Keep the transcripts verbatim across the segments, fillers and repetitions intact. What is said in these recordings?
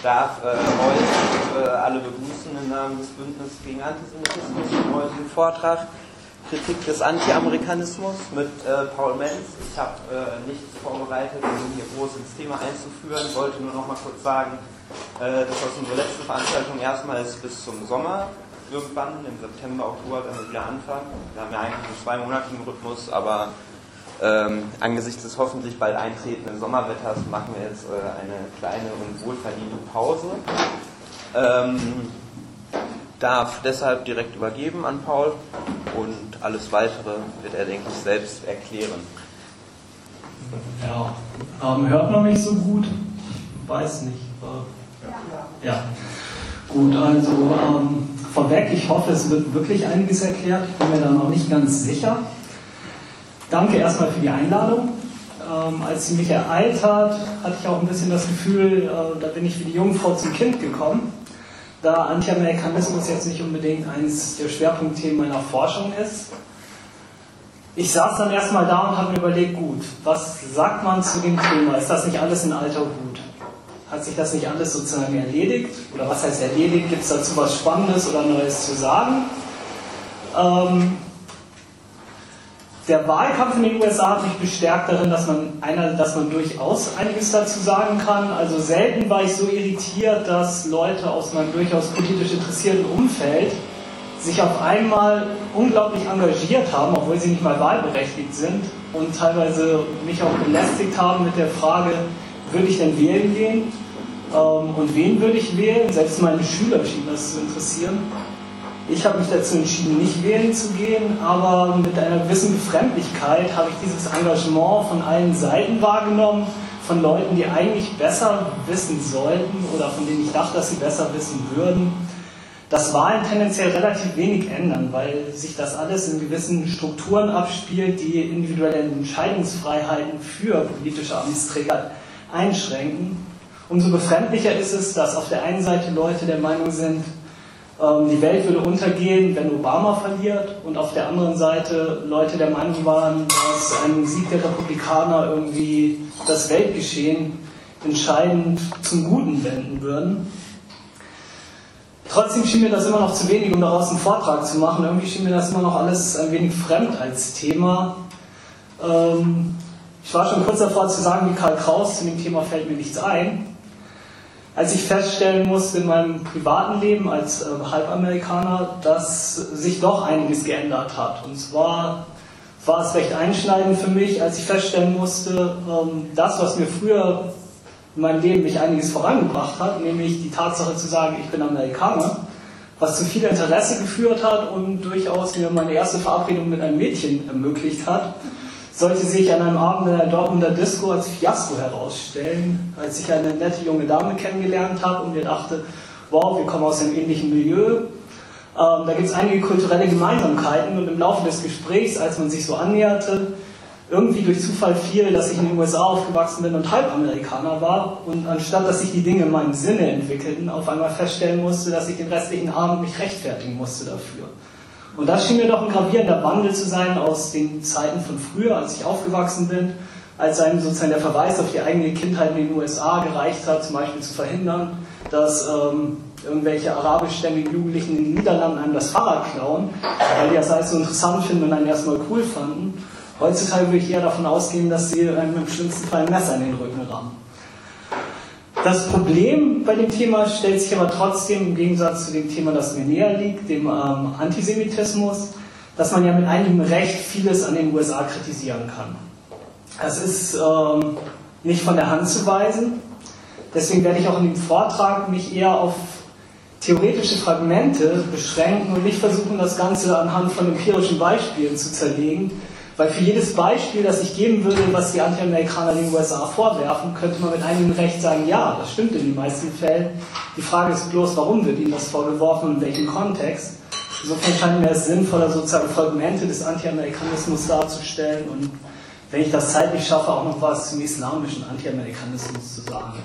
darf äh, heute äh, alle begrüßen im Namen des Bündnisses gegen Antisemitismus im heutigen Vortrag Kritik des Anti-Amerikanismus mit äh, Paul Menz. Ich habe äh, nichts vorbereitet, um hier groß ins Thema einzuführen. Ich wollte nur noch mal kurz sagen, äh, dass aus unserer letzten Veranstaltung erstmals bis zum Sommer irgendwann, im September, Oktober, wenn wir wieder anfangen. Wir haben ja eigentlich einen zweimonatigen Rhythmus, aber ähm, angesichts des hoffentlich bald eintretenden Sommerwetters machen wir jetzt äh, eine kleine und wohlverdiente Pause. Ähm, darf deshalb direkt übergeben an Paul und alles Weitere wird er, denke ich, selbst erklären. Ja, ähm, hört man mich so gut? Weiß nicht. Äh, ja. ja. Gut, also ähm, vorweg, ich hoffe, es wird wirklich einiges erklärt. Ich bin mir da noch nicht ganz sicher. Danke erstmal für die Einladung. Ähm, als sie mich ereilt hat, hatte ich auch ein bisschen das Gefühl, äh, da bin ich wie die Jungfrau zum Kind gekommen, da Anti-Amerikanismus jetzt nicht unbedingt eines der Schwerpunktthemen meiner Forschung ist. Ich saß dann erstmal da und habe mir überlegt, gut, was sagt man zu dem Thema? Ist das nicht alles in alter Hut? Hat sich das nicht alles sozusagen erledigt? Oder was heißt erledigt? Gibt es dazu was Spannendes oder Neues zu sagen? Ähm, Der Wahlkampf in den U S A hat mich bestärkt darin, dass man, einer, dass man durchaus einiges dazu sagen kann. Also selten war ich so irritiert, dass Leute aus meinem durchaus politisch interessierten Umfeld sich auf einmal unglaublich engagiert haben, obwohl sie nicht mal wahlberechtigt sind und teilweise mich auch belästigt haben mit der Frage, würde ich denn wählen gehen? Ähm, und wen würde ich wählen? Selbst meine Schüler schienen das zu interessieren. Ich habe mich dazu entschieden, nicht wählen zu gehen, aber mit einer gewissen Befremdlichkeit habe ich dieses Engagement von allen Seiten wahrgenommen, von Leuten, die eigentlich besser wissen sollten oder von denen ich dachte, dass sie besser wissen würden. Das Wahlen tendenziell relativ wenig ändern, weil sich das alles in gewissen Strukturen abspielt, die individuelle Entscheidungsfreiheiten für politische Amtsträger einschränken. Umso befremdlicher ist es, dass auf der einen Seite Leute der Meinung sind, die Welt würde untergehen, wenn Obama verliert, und auf der anderen Seite Leute der Meinung waren, dass ein Sieg der Republikaner irgendwie das Weltgeschehen entscheidend zum Guten wenden würden. Trotzdem schien mir das immer noch zu wenig, um daraus einen Vortrag zu machen. Irgendwie schien mir das immer noch alles ein wenig fremd als Thema. Ähm, ich war schon kurz davor zu sagen, wie Karl Kraus, zu dem Thema fällt mir nichts ein. Als ich feststellen musste in meinem privaten Leben als äh, Halbamerikaner, dass sich doch einiges geändert hat. Und zwar war es recht einschneidend für mich, als ich feststellen musste, ähm, das, was mir früher in meinem Leben mich einiges vorangebracht hat, nämlich die Tatsache zu sagen, ich bin Amerikaner, was zu viel Interesse geführt hat und durchaus mir meine erste Verabredung mit einem Mädchen ermöglicht hat, sollte sich an einem Abend in der Dortmunder Disco als Fiasko herausstellen, als ich eine nette junge Dame kennengelernt habe und mir dachte, wow, wir kommen aus einem ähnlichen Milieu, ähm, da gibt es einige kulturelle Gemeinsamkeiten, und im Laufe des Gesprächs, als man sich so annäherte, irgendwie durch Zufall fiel, dass ich in den U S A aufgewachsen bin und Halbamerikaner war, und anstatt dass sich die Dinge in meinem Sinne entwickelten, auf einmal feststellen musste, dass ich den restlichen Abend mich rechtfertigen musste dafür. Und das schien mir doch ein gravierender Wandel zu sein aus den Zeiten von früher, als ich aufgewachsen bin, als einem sozusagen der Verweis auf die eigene Kindheit in den U S A gereicht hat, zum Beispiel zu verhindern, dass ähm, irgendwelche arabischstämmigen Jugendlichen in den Niederlanden einem das Fahrrad klauen, weil die das alles so interessant finden und einen erstmal cool fanden. Heutzutage würde ich eher davon ausgehen, dass sie einem im schlimmsten Fall ein Messer in den Rücken rammen. Das Problem bei dem Thema stellt sich aber trotzdem im Gegensatz zu dem Thema, das mir näher liegt, dem ähm, Antisemitismus, dass man ja mit einigem Recht vieles an den U S A kritisieren kann. Das ist ähm, nicht von der Hand zu weisen. Deswegen werde ich auch in dem Vortrag mich eher auf theoretische Fragmente beschränken und nicht versuchen, das Ganze anhand von empirischen Beispielen zu zerlegen. Weil für jedes Beispiel, das ich geben würde, was die Anti-Amerikaner den U S A vorwerfen, könnte man mit einigem Recht sagen, ja, das stimmt in den meisten Fällen. Die Frage ist bloß, warum wird ihnen das vorgeworfen und in welchem Kontext. Insofern scheint mir es sinnvoller, sozusagen Fragmente des Anti-Amerikanismus darzustellen und, wenn ich das zeitlich schaffe, auch noch was zum islamischen Anti-Amerikanismus zu sagen.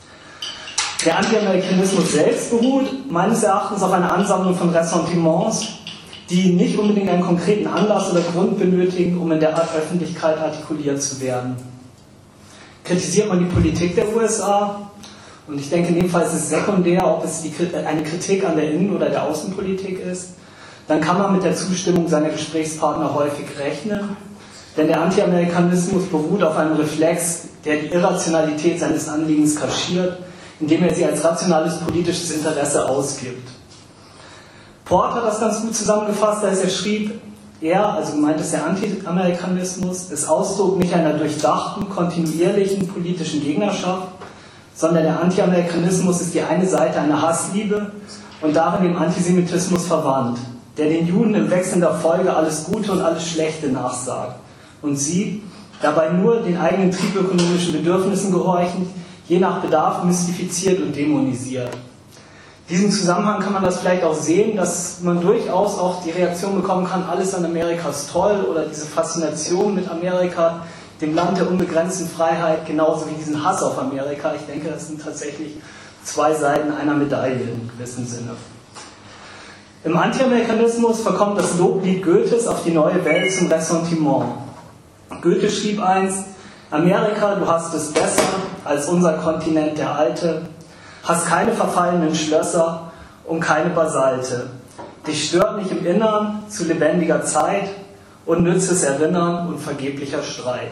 Der Anti-Amerikanismus selbst beruht meines Erachtens auf einer Ansammlung von Ressentiments, die nicht unbedingt einen konkreten Anlass oder Grund benötigen, um in der Öffentlichkeit artikuliert zu werden. Kritisiert man die Politik der U S A Und ich denke, in dem Fall ist es sekundär, ob es die, eine Kritik an der Innen- oder der Außenpolitik ist. Dann kann man mit der Zustimmung seiner Gesprächspartner häufig rechnen, denn der Anti-Amerikanismus beruht auf einem Reflex, der die Irrationalität seines Anliegens kaschiert, indem er sie als rationales politisches Interesse ausgibt. Porter hat das ganz gut zusammengefasst, als er schrieb, er, also gemeint ist der Anti-Amerikanismus, ist Ausdruck nicht einer durchdachten, kontinuierlichen politischen Gegnerschaft, sondern der Anti-Amerikanismus ist die eine Seite einer Hassliebe und darin dem Antisemitismus verwandt, der den Juden in wechselnder Folge alles Gute und alles Schlechte nachsagt und sie, dabei nur den eigenen triebökonomischen Bedürfnissen gehorchend, je nach Bedarf mystifiziert und dämonisiert. In diesem Zusammenhang kann man das vielleicht auch sehen, dass man durchaus auch die Reaktion bekommen kann, alles an Amerika ist toll, oder diese Faszination mit Amerika, dem Land der unbegrenzten Freiheit, genauso wie diesen Hass auf Amerika. Ich denke, das sind tatsächlich zwei Seiten einer Medaille in gewissem Sinne. Im Anti-Amerikanismus verkommt das Loblied Goethes auf die neue Welt zum Ressentiment. Goethe schrieb einst, Amerika, du hast es besser als unser Kontinent der Alte, hast keine verfallenen Schlösser und keine Basalte. Dich stört nicht im Innern zu lebendiger Zeit, unnützes Erinnern und vergeblicher Streit.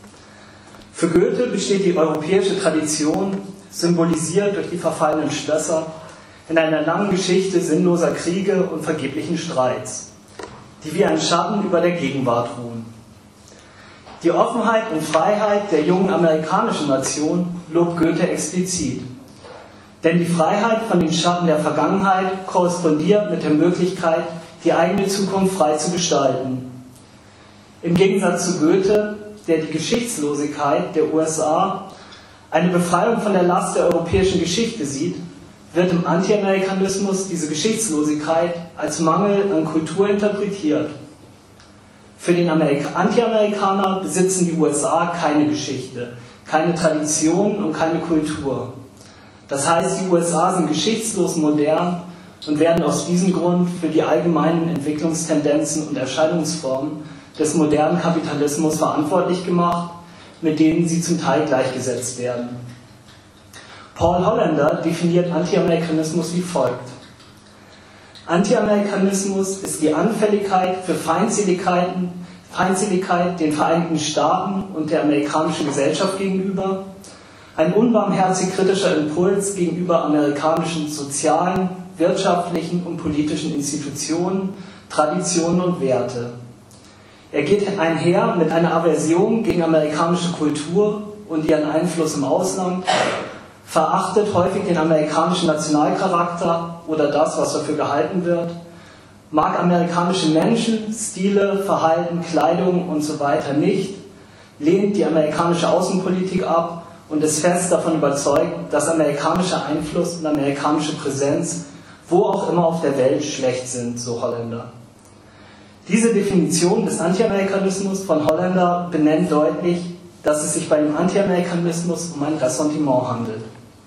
Für Goethe besteht die europäische Tradition, symbolisiert durch die verfallenen Schlösser, in einer langen Geschichte sinnloser Kriege und vergeblichen Streits, die wie ein Schatten über der Gegenwart ruhen. Die Offenheit und Freiheit der jungen amerikanischen Nation lobt Goethe explizit. Denn die Freiheit von den Schatten der Vergangenheit korrespondiert mit der Möglichkeit, die eigene Zukunft frei zu gestalten. Im Gegensatz zu Goethe, der die Geschichtslosigkeit der U S A, eine Befreiung von der Last der europäischen Geschichte sieht, wird im Anti-Amerikanismus diese Geschichtslosigkeit als Mangel an Kultur interpretiert. Für den Anti-Amerikaner besitzen die U S A keine Geschichte, keine Tradition und keine Kultur. Das heißt, die U S A sind geschichtslos modern und werden aus diesem Grund für die allgemeinen Entwicklungstendenzen und Erscheinungsformen des modernen Kapitalismus verantwortlich gemacht, mit denen sie zum Teil gleichgesetzt werden. Paul Hollander definiert Anti-Amerikanismus wie folgt. Anti-Amerikanismus ist die Anfälligkeit für Feindseligkeiten, Feindseligkeit den Vereinigten Staaten und der amerikanischen Gesellschaft gegenüber, ein unbarmherzig kritischer Impuls gegenüber amerikanischen sozialen, wirtschaftlichen und politischen Institutionen, Traditionen und Werte. Er geht einher mit einer Aversion gegen amerikanische Kultur und ihren Einfluss im Ausland, verachtet häufig den amerikanischen Nationalcharakter oder das, was dafür gehalten wird, mag amerikanische Menschen, Stile, Verhalten, Kleidung und so weiter nicht, lehnt die amerikanische Außenpolitik ab und ist fest davon überzeugt, dass amerikanischer Einfluss und amerikanische Präsenz wo auch immer auf der Welt schlecht sind, so Hollander. Diese Definition des Anti-Amerikanismus von Hollander benennt deutlich, dass es sich bei dem Anti-Amerikanismus um ein Ressentiment handelt.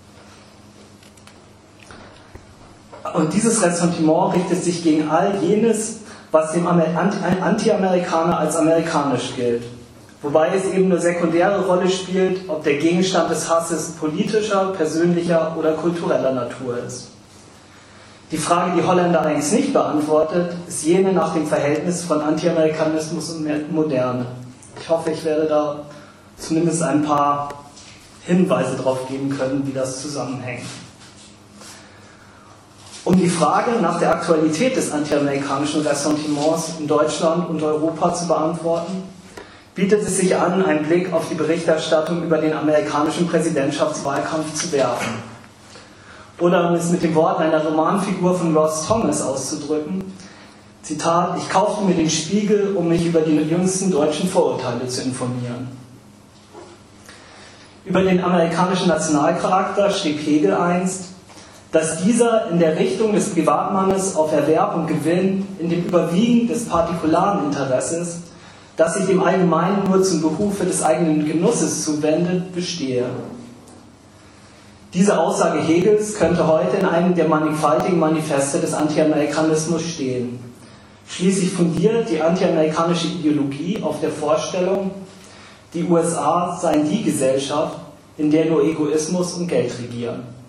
Und dieses Ressentiment richtet sich gegen all jenes, was dem Anti-Amerikaner als amerikanisch gilt. Wobei es eben eine sekundäre Rolle spielt, ob der Gegenstand des Hasses politischer, persönlicher oder kultureller Natur ist. Die Frage, die Hollander eigentlich nicht beantwortet, ist jene nach dem Verhältnis von Anti-Amerikanismus und Moderne. Ich hoffe, ich werde da zumindest ein paar Hinweise darauf geben können, wie das zusammenhängt. Um die Frage nach der Aktualität des anti-amerikanischen Ressentiments in Deutschland und Europa zu beantworten, bietet es sich an, einen Blick auf die Berichterstattung über den amerikanischen Präsidentschaftswahlkampf zu werfen. Oder um es mit den Worten einer Romanfigur von Ross Thomas auszudrücken, Zitat, ich kaufte mir den Spiegel, um mich über die jüngsten deutschen Vorurteile zu informieren. Über den amerikanischen Nationalcharakter schrieb Hegel einst, dass dieser in der Richtung des Privatmannes auf Erwerb und Gewinn, in dem Überwiegen des partikularen Interesses, das sich dem Allgemeinen nur zum Behufe des eigenen Genusses zuwendet, bestehe. Diese Aussage Hegels könnte heute in einem der mannigfaltigen Manifeste des Anti-Amerikanismus stehen. Schließlich fundiert die anti-amerikanische Ideologie auf der Vorstellung, die U S A seien die Gesellschaft, in der nur Egoismus und Geld regieren.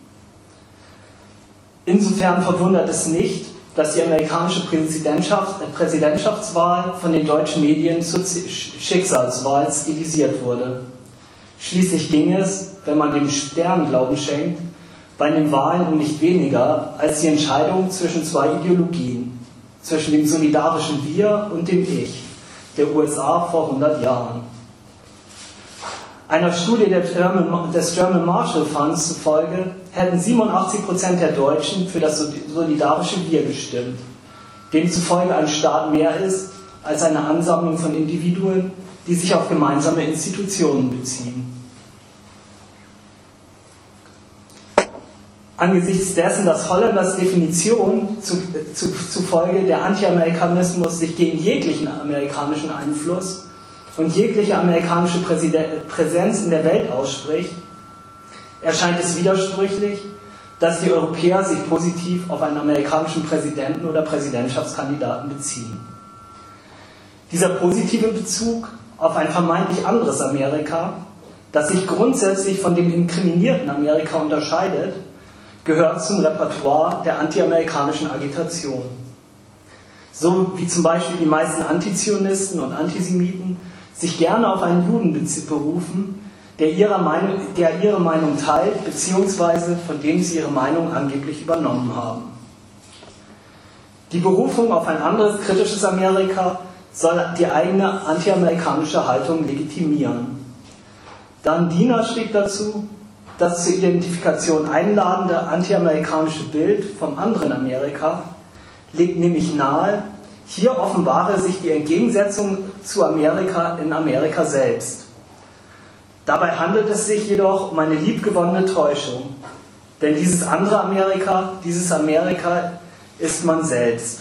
Insofern verwundert es nicht, dass die amerikanische Präsidentschaft, äh, Präsidentschaftswahl von den deutschen Medien zur Schicksalswahl stilisiert wurde. Schließlich ging es, wenn man dem Stern Glauben schenkt, bei den Wahlen um nicht weniger als die Entscheidung zwischen zwei Ideologien, zwischen dem solidarischen Wir und dem Ich der U S A vor hundert Jahren. Einer Studie des German Marshall Funds zufolge hätten siebenundachtzig Prozent der Deutschen für das solidarische Wir gestimmt, demzufolge ein Staat mehr ist als eine Ansammlung von Individuen, die sich auf gemeinsame Institutionen beziehen. Angesichts dessen, dass Hollanders Definition zu, zu, zufolge der Anti-Amerikanismus sich gegen jeglichen amerikanischen Einfluss und jegliche amerikanische Präsenz in der Welt ausspricht, erscheint es widersprüchlich, dass die Europäer sich positiv auf einen amerikanischen Präsidenten oder Präsidentschaftskandidaten beziehen. Dieser positive Bezug auf ein vermeintlich anderes Amerika, das sich grundsätzlich von dem inkriminierten Amerika unterscheidet, gehört zum Repertoire der antiamerikanischen Agitation. So wie zum Beispiel die meisten Antizionisten und Antisemiten sich gerne auf einen Juden berufen, der ihre Meinung, der ihre Meinung teilt, beziehungsweise von dem sie ihre Meinung angeblich übernommen haben. Die Berufung auf ein anderes kritisches Amerika soll die eigene antiamerikanische Haltung legitimieren. Dan Diener schrieb dazu, das zur Identifikation einladende antiamerikanische Bild vom anderen Amerika legt nämlich nahe, hier offenbare sich die Entgegensetzung zu Amerika in Amerika selbst. Dabei handelt es sich jedoch um eine liebgewonnene Täuschung, denn dieses andere Amerika, dieses Amerika ist man selbst.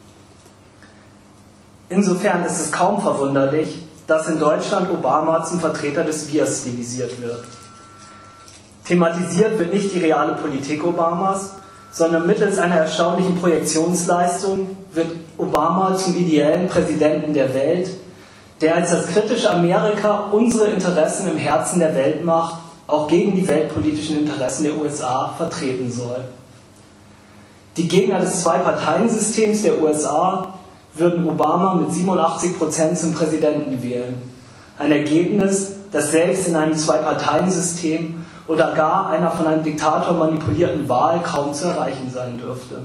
Insofern ist es kaum verwunderlich, dass in Deutschland Obama zum Vertreter des Wir stilisiert wird. Thematisiert wird nicht die reale Politik Obamas, sondern mittels einer erstaunlichen Projektionsleistung wird Obama zum ideellen Präsidenten der Welt, der als das kritische Amerika unsere Interessen im Herzen der Weltmacht auch gegen die weltpolitischen Interessen der U S A vertreten soll. Die Gegner des Zwei-Parteien-Systems der U S A würden Obama mit siebenundachtzig Prozent zum Präsidenten wählen. Ein Ergebnis, das selbst in einem Zwei-Parteien-System oder gar einer von einem Diktator manipulierten Wahl kaum zu erreichen sein dürfte.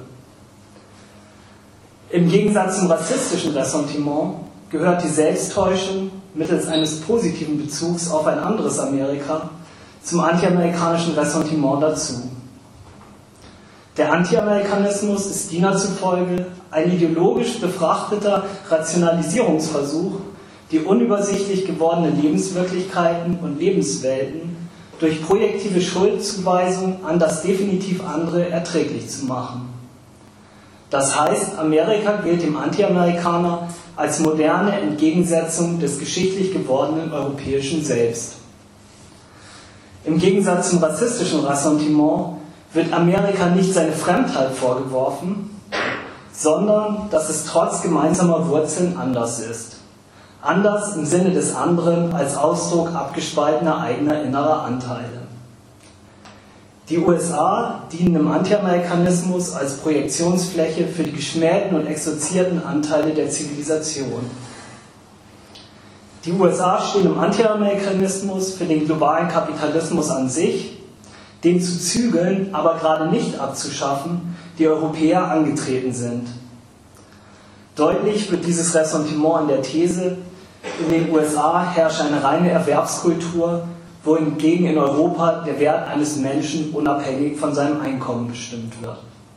Im Gegensatz zum rassistischen Ressentiment gehört die Selbsttäuschung mittels eines positiven Bezugs auf ein anderes Amerika zum antiamerikanischen Ressentiment dazu. Der Antiamerikanismus ist Diener zufolge ein ideologisch befrachteter Rationalisierungsversuch, die unübersichtlich gewordene Lebenswirklichkeiten und Lebenswelten durch projektive Schuldzuweisung an das definitiv andere erträglich zu machen. Das heißt, Amerika gilt dem Antiamerikaner als moderne Entgegensetzung des geschichtlich gewordenen europäischen Selbst. Im Gegensatz zum rassistischen Ressentiment wird Amerika nicht seine Fremdheit vorgeworfen, sondern dass es trotz gemeinsamer Wurzeln anders ist. Anders im Sinne des anderen als Ausdruck abgespaltener eigener innerer Anteile. Die U S A dienen im Antiamerikanismus als Projektionsfläche für die geschmähten und exorzierten Anteile der Zivilisation. Die U S A stehen im Antiamerikanismus für den globalen Kapitalismus an sich, den zu zügeln, aber gerade nicht abzuschaffen, die Europäer angetreten sind. Deutlich wird dieses Ressentiment an der These, in den U S A herrscht eine reine Erwerbskultur, wohingegen in Europa der Wert eines Menschen unabhängig von seinem Einkommen bestimmt wird.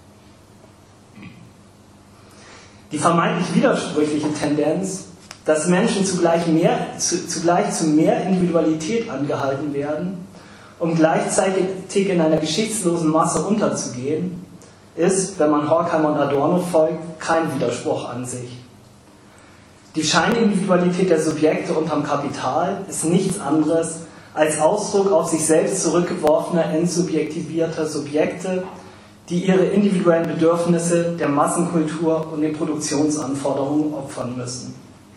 Die vermeintlich widersprüchliche Tendenz, dass Menschen zugleich, mehr, zu, zugleich zu mehr Individualität angehalten werden, um gleichzeitig in einer geschichtslosen Masse unterzugehen, ist, wenn man Horkheimer und Adorno folgt, kein Widerspruch an sich. Die Scheinindividualität der Subjekte unterm Kapital ist nichts anderes als Ausdruck auf sich selbst zurückgeworfener, entsubjektivierter Subjekte, die ihre individuellen Bedürfnisse der Massenkultur und den Produktionsanforderungen opfern müssen.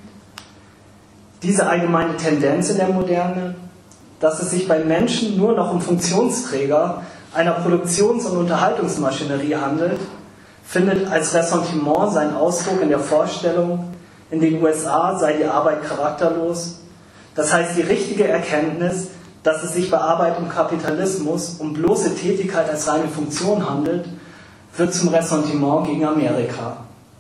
Diese allgemeine Tendenz in der Moderne, dass es sich bei Menschen nur noch um Funktionsträger einer Produktions- und Unterhaltungsmaschinerie handelt, findet als Ressentiment seinen Ausdruck in der Vorstellung, in den U S A sei die Arbeit charakterlos. Das heißt, die richtige Erkenntnis, dass es sich bei Arbeit im Kapitalismus um bloße Tätigkeit als reine Funktion handelt, wird zum Ressentiment gegen Amerika.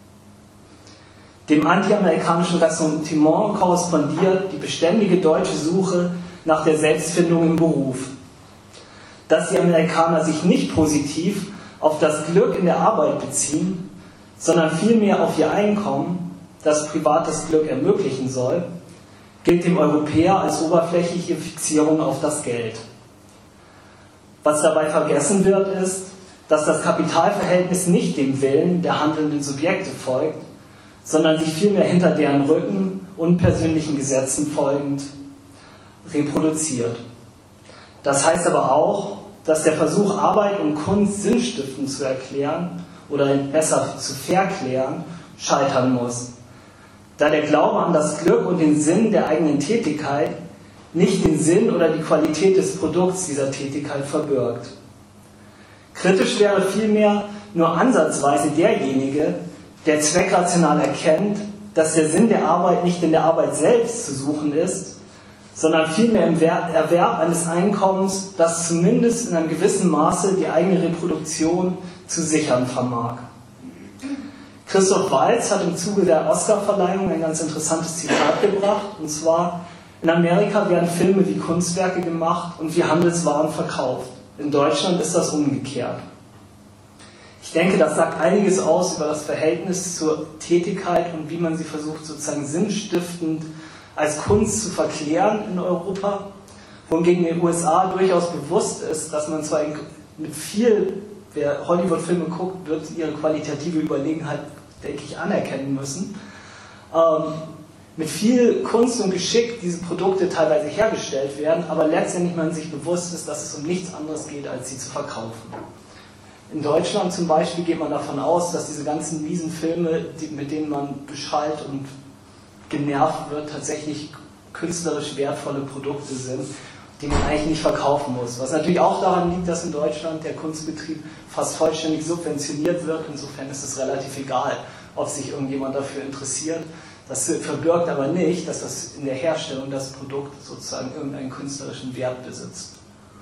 Dem antiamerikanischen Ressentiment korrespondiert die beständige deutsche Suche nach der Selbstfindung im Beruf. Dass die Amerikaner sich nicht positiv auf das Glück in der Arbeit beziehen, sondern vielmehr auf ihr Einkommen, das privates Glück ermöglichen soll, gilt dem Europäer als oberflächliche Fixierung auf das Geld. Was dabei vergessen wird, ist, dass das Kapitalverhältnis nicht dem Willen der handelnden Subjekte folgt, sondern sich vielmehr hinter deren Rücken unpersönlichen Gesetzen folgend reproduziert. Das heißt aber auch, dass der Versuch, Arbeit und Kunst sinnstiftend zu erklären oder besser zu verklären, scheitern muss, da der Glaube an das Glück und den Sinn der eigenen Tätigkeit nicht den Sinn oder die Qualität des Produkts dieser Tätigkeit verbirgt. Kritisch wäre vielmehr nur ansatzweise derjenige, der zweckrational erkennt, dass der Sinn der Arbeit nicht in der Arbeit selbst zu suchen ist, sondern vielmehr im Erwerb eines Einkommens, das zumindest in einem gewissen Maße die eigene Reproduktion zu sichern vermag. Christoph Waltz hat im Zuge der Oscarverleihung ein ganz interessantes Zitat gebracht, und zwar: In Amerika werden Filme wie Kunstwerke gemacht und wie Handelswaren verkauft. In Deutschland ist das umgekehrt. Ich denke, das sagt einiges aus über das Verhältnis zur Tätigkeit und wie man sie versucht, sozusagen sinnstiftend als Kunst zu verklären in Europa, wohingegen den U S A durchaus bewusst ist, dass man zwar mit viel, wer Hollywood-Filme guckt, wird ihre qualitative Überlegenheit, denke ich, anerkennen müssen, ähm, mit viel Kunst und Geschick diese Produkte teilweise hergestellt werden, aber letztendlich man sich bewusst ist, dass es um nichts anderes geht, als sie zu verkaufen. In Deutschland zum Beispiel geht man davon aus, dass diese ganzen miesen Filme, die, mit denen man beschallt und genervt wird, tatsächlich künstlerisch wertvolle Produkte sind, die man eigentlich nicht verkaufen muss. Was natürlich auch daran liegt, dass in Deutschland der Kunstbetrieb fast vollständig subventioniert wird. Insofern ist es relativ egal, ob sich irgendjemand dafür interessiert. Das verbirgt aber nicht, dass das in der Herstellung das Produkt sozusagen irgendeinen künstlerischen Wert besitzt.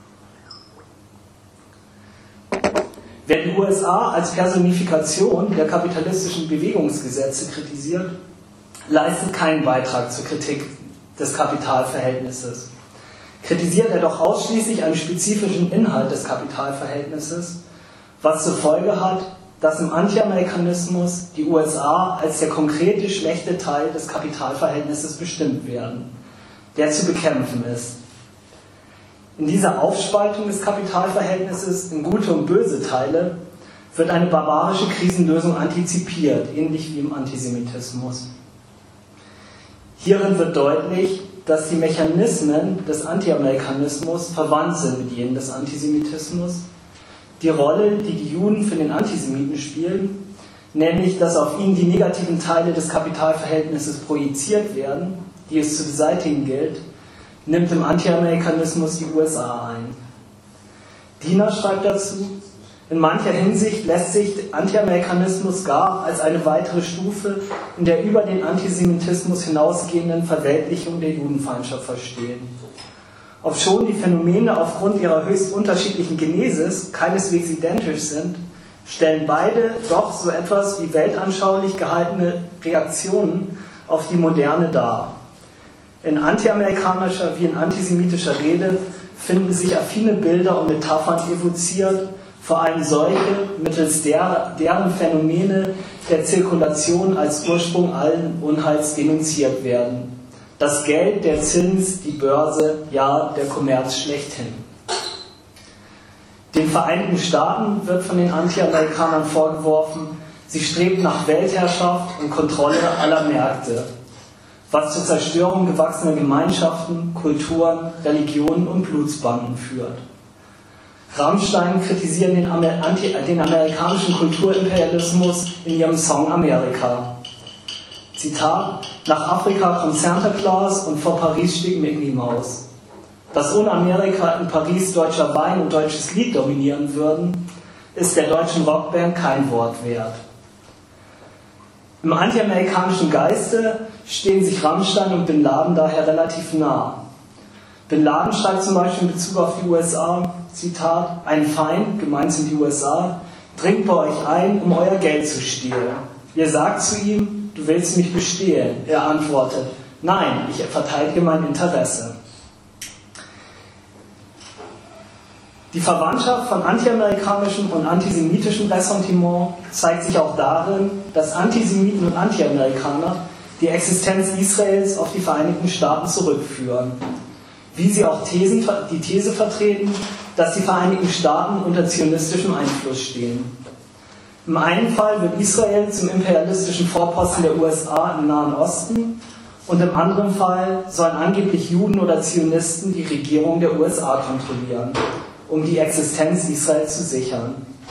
Wer die U S A als Personifikation der kapitalistischen Bewegungsgesetze kritisiert, leistet keinen Beitrag zur Kritik des Kapitalverhältnisses. Kritisiert er doch ausschließlich einen spezifischen Inhalt des Kapitalverhältnisses, was zur Folge hat, dass im Anti-Amerikanismus die U S A als der konkrete schlechte Teil des Kapitalverhältnisses bestimmt werden, der zu bekämpfen ist. In dieser Aufspaltung des Kapitalverhältnisses in gute und böse Teile wird eine barbarische Krisenlösung antizipiert, ähnlich wie im Antisemitismus. Hierin wird deutlich, dass die Mechanismen des Anti-Amerikanismus verwandt sind mit jenen des Antisemitismus. Die Rolle, die die Juden für den Antisemiten spielen, nämlich dass auf ihnen die negativen Teile des Kapitalverhältnisses projiziert werden, die es zu beseitigen gilt, nimmt im Anti-Amerikanismus die U S A ein. Diener schreibt dazu: In mancher Hinsicht lässt sich Anti-Amerikanismus gar als eine weitere Stufe in der über den Antisemitismus hinausgehenden Verweltlichung der Judenfeindschaft verstehen. Obschon die Phänomene aufgrund ihrer höchst unterschiedlichen Genesis keineswegs identisch sind, stellen beide doch so etwas wie weltanschaulich gehaltene Reaktionen auf die Moderne dar. In antiamerikanischer wie in antisemitischer Rede finden sich affine Bilder und Metaphern evoziert, vor allem solche, mittels der, deren Phänomene der Zirkulation als Ursprung allen Unheils denunziert werden. Das Geld, der Zins, die Börse, ja, der Kommerz schlechthin. Den Vereinigten Staaten wird von den Anti-Amerikanern vorgeworfen, sie streben nach Weltherrschaft und Kontrolle aller Märkte, was zur Zerstörung gewachsener Gemeinschaften, Kulturen, Religionen und Blutsbanden führt. Rammstein kritisieren den, Amer- Anti- den amerikanischen Kulturimperialismus in ihrem Song Amerika. Zitat: Nach Afrika kommt Santa Claus und vor Paris steht Mickey Mouse. dass ohne Amerika in Paris deutscher Wein und deutsches Lied dominieren würden, ist der deutschen Rockband kein Wort wert. Im antiamerikanischen Geiste stehen sich Rammstein und Bin Laden daher relativ nah. Bin Laden schreibt zum Beispiel in Bezug auf die U S A, Zitat, ein Feind, gemeint sind die U S A, dringt bei euch ein, um euer Geld zu stehlen. Ihr sagt zu ihm, du willst mich bestehlen. Er antwortet, nein, ich verteidige mein Interesse. Die Verwandtschaft von antiamerikanischem und antisemitischem Ressentiment zeigt sich auch darin, dass Antisemiten und Antiamerikaner die Existenz Israels auf die Vereinigten Staaten zurückführen. Wie sie auch Thesen, die These vertreten, dass die Vereinigten Staaten unter zionistischem Einfluss stehen. Im einen Fall wird Israel zum imperialistischen Vorposten der U S A im Nahen Osten und im anderen Fall sollen angeblich Juden oder Zionisten die Regierung der U S A kontrollieren, um die Existenz Israels zu sichern.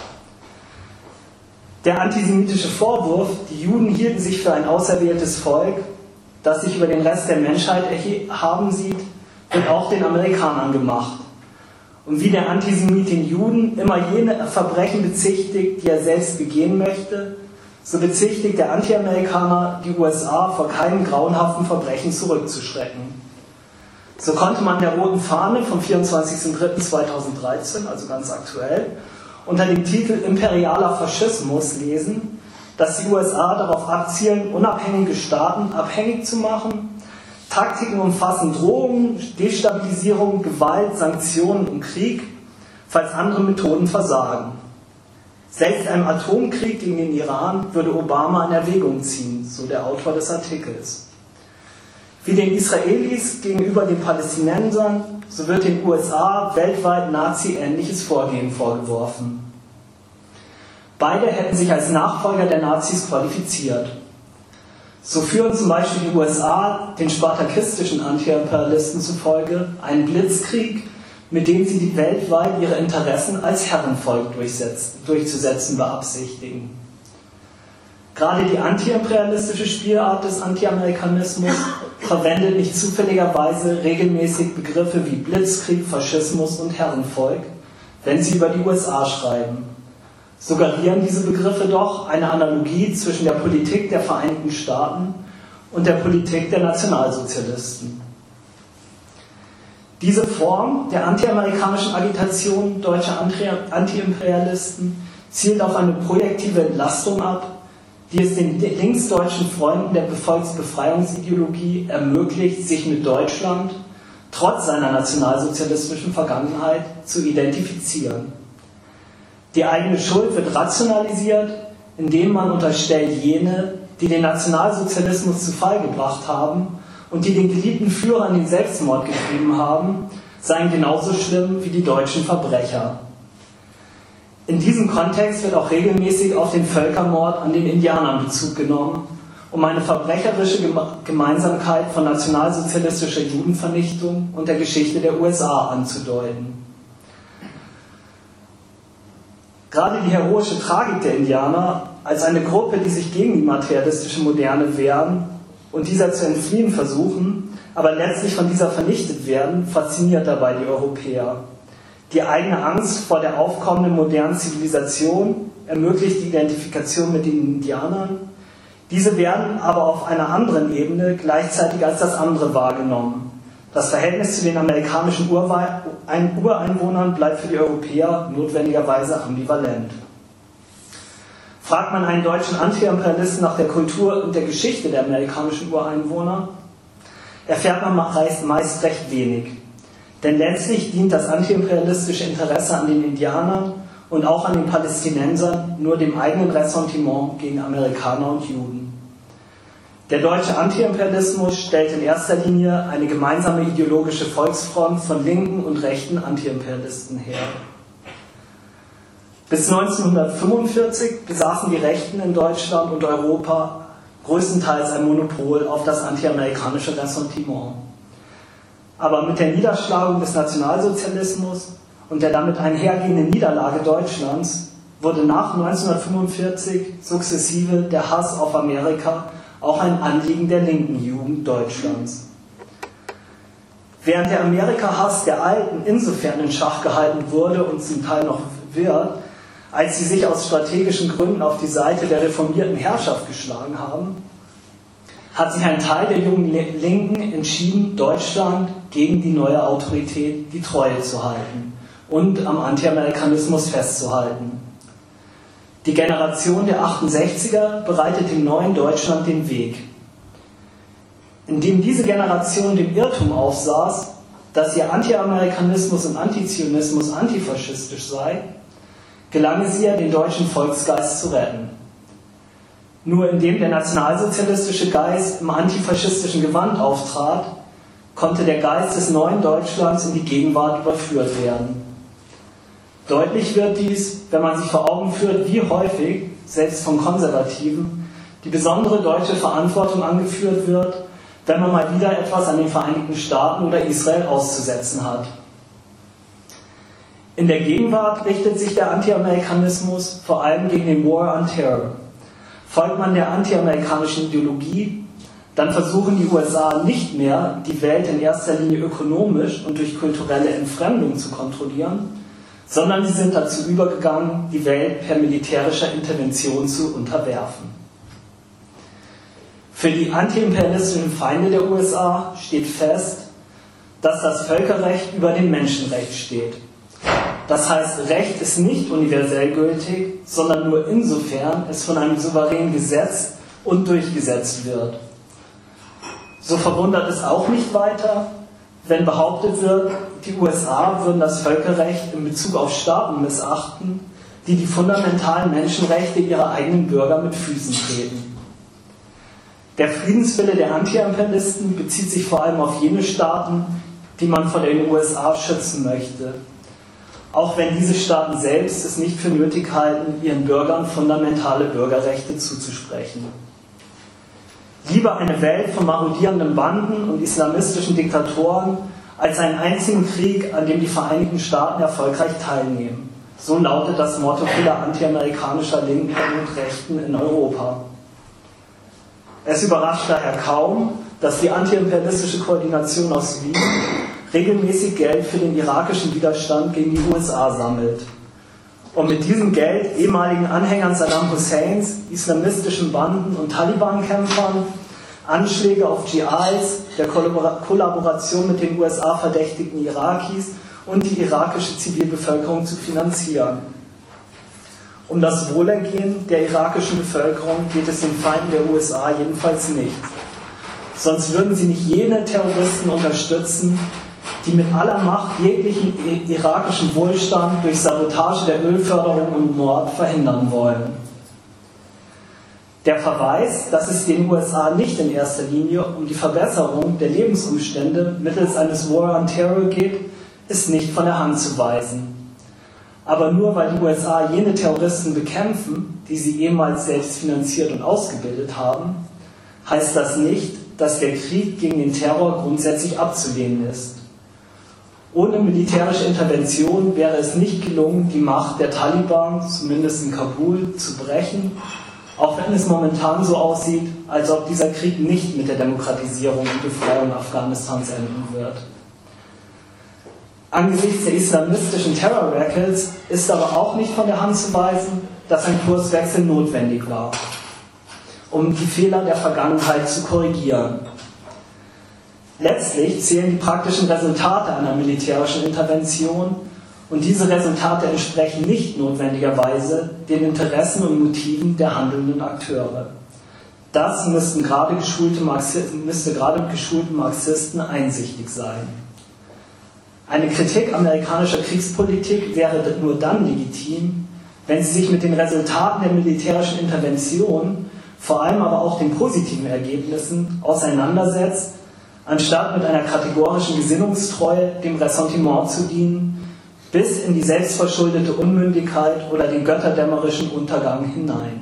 Der antisemitische Vorwurf, die Juden hielten sich für ein auserwähltes Volk, das sich über den Rest der Menschheit erhaben sieht, wird auch den Amerikanern gemacht. Und wie der Antisemit den Juden immer jene Verbrechen bezichtigt, die er selbst begehen möchte, so bezichtigt der Antiamerikaner die U S A vor keinem grauenhaften Verbrechen zurückzuschrecken. So konnte man der Roten Fahne vom vierundzwanzigsten dritten zweitausenddreizehn, also ganz aktuell, unter dem Titel Imperialer Faschismus lesen, dass die U S A darauf abzielen, unabhängige Staaten abhängig zu machen. Taktiken umfassen Drohungen, Destabilisierung, Gewalt, Sanktionen und Krieg, falls andere Methoden versagen. Selbst einen Atomkrieg gegen den Iran würde Obama in Erwägung ziehen, so der Autor des Artikels. Wie den Israelis gegenüber den Palästinensern, so wird den U S A weltweit Nazi-ähnliches Vorgehen vorgeworfen. Beide hätten sich als Nachfolger der Nazis qualifiziert. So führen zum Beispiel die U S A den spartakistischen Antiimperialisten zufolge einen Blitzkrieg, mit dem sie die weltweit ihre Interessen als Herrenvolk durchzusetzen beabsichtigen. Gerade die antiimperialistische Spielart des Antiamerikanismus verwendet nicht zufälligerweise regelmäßig Begriffe wie Blitzkrieg, Faschismus und Herrenvolk, wenn sie über die U S A schreiben. Suggerieren diese Begriffe doch eine Analogie zwischen der Politik der Vereinigten Staaten und der Politik der Nationalsozialisten. Diese Form der antiamerikanischen Agitation deutscher Antiimperialisten zielt auf eine projektive Entlastung ab, die es den linksdeutschen Freunden der Volksbefreiungsideologie ermöglicht, sich mit Deutschland, trotz seiner nationalsozialistischen Vergangenheit, zu identifizieren. Die eigene Schuld wird rationalisiert, indem man unterstellt, jene, die den Nationalsozialismus zu Fall gebracht haben und die den geliebten Führer in den Selbstmord getrieben haben, seien genauso schlimm wie die deutschen Verbrecher. In diesem Kontext wird auch regelmäßig auf den Völkermord an den Indianern Bezug genommen, um eine verbrecherische Gemeinsamkeit von nationalsozialistischer Judenvernichtung und der Geschichte der U S A anzudeuten. Gerade die heroische Tragik der Indianer als eine Gruppe, die sich gegen die materialistische Moderne wehren und dieser zu entfliehen versuchen, aber letztlich von dieser vernichtet werden, fasziniert dabei die Europäer. Die eigene Angst vor der aufkommenden modernen Zivilisation ermöglicht die Identifikation mit den Indianern. Diese werden aber auf einer anderen Ebene gleichzeitig als das andere wahrgenommen. Das Verhältnis zu den amerikanischen Ureinwohnern bleibt für die Europäer notwendigerweise ambivalent. Fragt man einen deutschen Antiimperialisten nach der Kultur und der Geschichte der amerikanischen Ureinwohner, erfährt man meist recht wenig. Denn letztlich dient das antiimperialistische Interesse an den Indianern und auch an den Palästinensern nur dem eigenen Ressentiment gegen Amerikaner und Juden. Der deutsche Antiimperialismus stellt in erster Linie eine gemeinsame ideologische Volksfront von linken und rechten Antiimperialisten her. Bis neunzehnhundertfünfundvierzig besaßen die Rechten in Deutschland und Europa größtenteils ein Monopol auf das antiamerikanische Ressentiment. Aber mit der Niederschlagung des Nationalsozialismus und der damit einhergehenden Niederlage Deutschlands wurde nach neunzehnhundertfünfundvierzig sukzessive der Hass auf Amerika auch ein Anliegen der linken Jugend Deutschlands. Während der Amerika-Hass der Alten insofern in Schach gehalten wurde und zum Teil noch wird, als sie sich aus strategischen Gründen auf die Seite der reformierten Herrschaft geschlagen haben, hat sich ein Teil der jungen Linken entschieden, Deutschland gegen die neue Autorität die Treue zu halten und am Anti-Amerikanismus festzuhalten. Die Generation der achtundsechziger bereitet dem neuen Deutschland den Weg. Indem diese Generation dem Irrtum aufsaß, dass ihr Anti-Amerikanismus und Antizionismus antifaschistisch sei, gelang es ihr, den deutschen Volksgeist zu retten. Nur indem der nationalsozialistische Geist im antifaschistischen Gewand auftrat, konnte der Geist des neuen Deutschlands in die Gegenwart überführt werden. Deutlich wird dies, wenn man sich vor Augen führt, wie häufig, selbst von Konservativen, die besondere deutsche Verantwortung angeführt wird, wenn man mal wieder etwas an den Vereinigten Staaten oder Israel auszusetzen hat. In der Gegenwart richtet sich der Anti-Amerikanismus vor allem gegen den War on Terror. Folgt man der anti-amerikanischen Ideologie, dann versuchen die U S A nicht mehr, die Welt in erster Linie ökonomisch und durch kulturelle Entfremdung zu kontrollieren, sondern sie sind dazu übergegangen, die Welt per militärischer Intervention zu unterwerfen. Für die antiimperialistischen Feinde der U S A steht fest, dass das Völkerrecht über dem Menschenrecht steht. Das heißt, Recht ist nicht universell gültig, sondern nur insofern es von einem Souverän gesetzt und durchgesetzt wird. So verwundert es auch nicht weiter, wenn behauptet wird, die U S A würden das Völkerrecht in Bezug auf Staaten missachten, die die fundamentalen Menschenrechte ihrer eigenen Bürger mit Füßen treten. Der Friedenswille der Anti-Imperialisten bezieht sich vor allem auf jene Staaten, die man vor den U S A schützen möchte, auch wenn diese Staaten selbst es nicht für nötig halten, ihren Bürgern fundamentale Bürgerrechte zuzusprechen. Lieber eine Welt von marodierenden Banden und islamistischen Diktatoren als einen einzigen Krieg, an dem die Vereinigten Staaten erfolgreich teilnehmen. So lautet das Motto vieler antiamerikanischer Linken und Rechten in Europa. Es überrascht daher kaum, dass die antiimperialistische Koordination aus Wien regelmäßig Geld für den irakischen Widerstand gegen die U S A sammelt und mit diesem Geld ehemaligen Anhängern Saddam Husseins, islamistischen Banden und Taliban-Kämpfern Anschläge auf G Is, der Kollaboration mit den U S A verdächtigten Irakis und die irakische Zivilbevölkerung zu finanzieren. Um das Wohlergehen der irakischen Bevölkerung geht es den Feinden der U S A jedenfalls nicht. Sonst würden sie nicht jene Terroristen unterstützen, die mit aller Macht jeglichen irakischen Wohlstand durch Sabotage der Ölförderung und Mord verhindern wollen. Der Verweis, dass es den U S A nicht in erster Linie um die Verbesserung der Lebensumstände mittels eines War on Terror geht, ist nicht von der Hand zu weisen. Aber nur weil die U S A jene Terroristen bekämpfen, die sie ehemals selbst finanziert und ausgebildet haben, heißt das nicht, dass der Krieg gegen den Terror grundsätzlich abzulehnen ist. Ohne militärische Intervention wäre es nicht gelungen, die Macht der Taliban, zumindest in Kabul, zu brechen, auch wenn es momentan so aussieht, als ob dieser Krieg nicht mit der Demokratisierung und Befreiung Afghanistans enden wird. Angesichts der islamistischen Terror-Records ist aber auch nicht von der Hand zu weisen, dass ein Kurswechsel notwendig war, um die Fehler der Vergangenheit zu korrigieren. Letztlich zählen die praktischen Resultate einer militärischen Intervention und diese Resultate entsprechen nicht notwendigerweise den Interessen und Motiven der handelnden Akteure. Das müssten gerade geschulte Marxisten, müsste gerade geschulten Marxisten einsichtig sein. Eine Kritik amerikanischer Kriegspolitik wäre nur dann legitim, wenn sie sich mit den Resultaten der militärischen Intervention, vor allem aber auch den positiven Ergebnissen, auseinandersetzt, anstatt mit einer kategorischen Gesinnungstreue dem Ressentiment zu dienen, bis in die selbstverschuldete Unmündigkeit oder den götterdämmerischen Untergang hinein.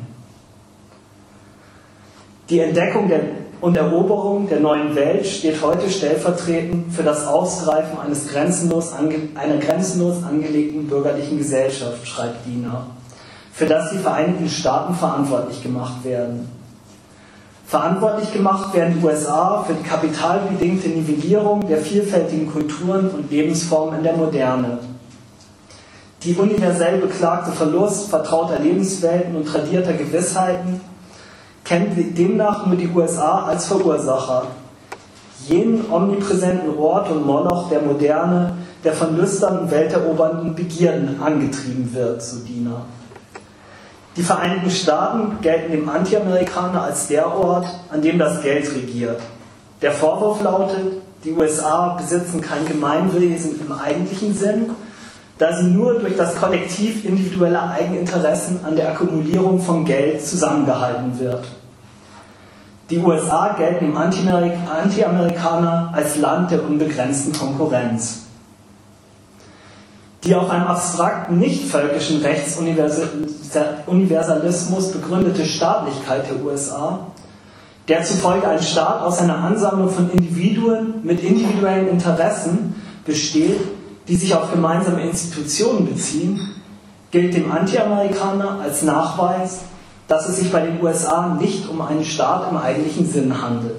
Die Entdeckung der und Eroberung der neuen Welt steht heute stellvertretend für das Ausgreifen eines grenzenlos ange, einer grenzenlos angelegten bürgerlichen Gesellschaft, schreibt Diener, für das die Vereinigten Staaten verantwortlich gemacht werden. Verantwortlich gemacht werden die U S A für die kapitalbedingte Nivellierung der vielfältigen Kulturen und Lebensformen in der Moderne. Die universell beklagte Verlust vertrauter Lebenswelten und tradierter Gewissheiten kennt demnach nur die U S A als Verursacher. Jenen omnipräsenten Ort und Moloch der Moderne, der von lüsternen, welterobernden Begierden angetrieben wird, so Diener. Die Vereinigten Staaten gelten dem Anti-Amerikaner als der Ort, an dem das Geld regiert. Der Vorwurf lautet, die U S A besitzen kein Gemeinwesen im eigentlichen Sinn, da sie nur durch das Kollektiv individueller Eigeninteressen an der Akkumulierung von Geld zusammengehalten wird. Die U S A gelten dem Anti-Amerikaner als Land der unbegrenzten Konkurrenz. Die auf einem abstrakten, nicht völkischen Rechtsuniversalismus begründete Staatlichkeit der U S A, der zufolge ein Staat aus einer Ansammlung von Individuen mit individuellen Interessen besteht, die sich auf gemeinsame Institutionen beziehen, gilt dem Anti-Amerikaner als Nachweis, dass es sich bei den U S A nicht um einen Staat im eigentlichen Sinn handelt.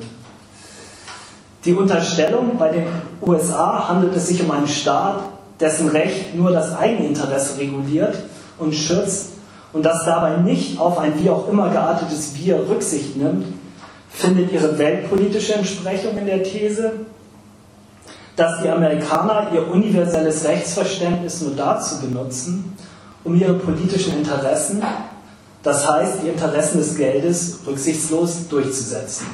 Die Unterstellung, bei den U S A handelt es sich um einen Staat, dessen Recht nur das Eigeninteresse reguliert und schützt und das dabei nicht auf ein wie auch immer geartetes Wir Rücksicht nimmt, findet ihre weltpolitische Entsprechung in der These, dass die Amerikaner ihr universelles Rechtsverständnis nur dazu benutzen, um ihre politischen Interessen, das heißt die Interessen des Geldes, rücksichtslos durchzusetzen.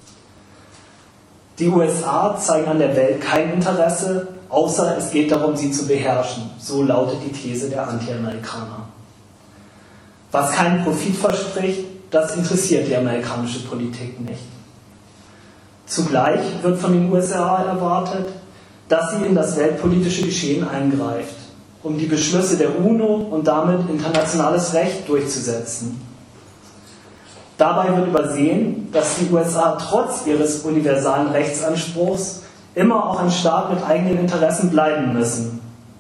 Die U S A zeigen an der Welt kein Interesse, außer es geht darum, sie zu beherrschen. So lautet die These der Anti-Amerikaner. Was keinen Profit verspricht, das interessiert die amerikanische Politik nicht. Zugleich wird von den U S A erwartet, dass sie in das weltpolitische Geschehen eingreift, um die Beschlüsse der UNO und damit internationales Recht durchzusetzen. Dabei wird übersehen, dass die U S A trotz ihres universalen Rechtsanspruchs immer auch ein Staat mit eigenen Interessen bleiben müssen.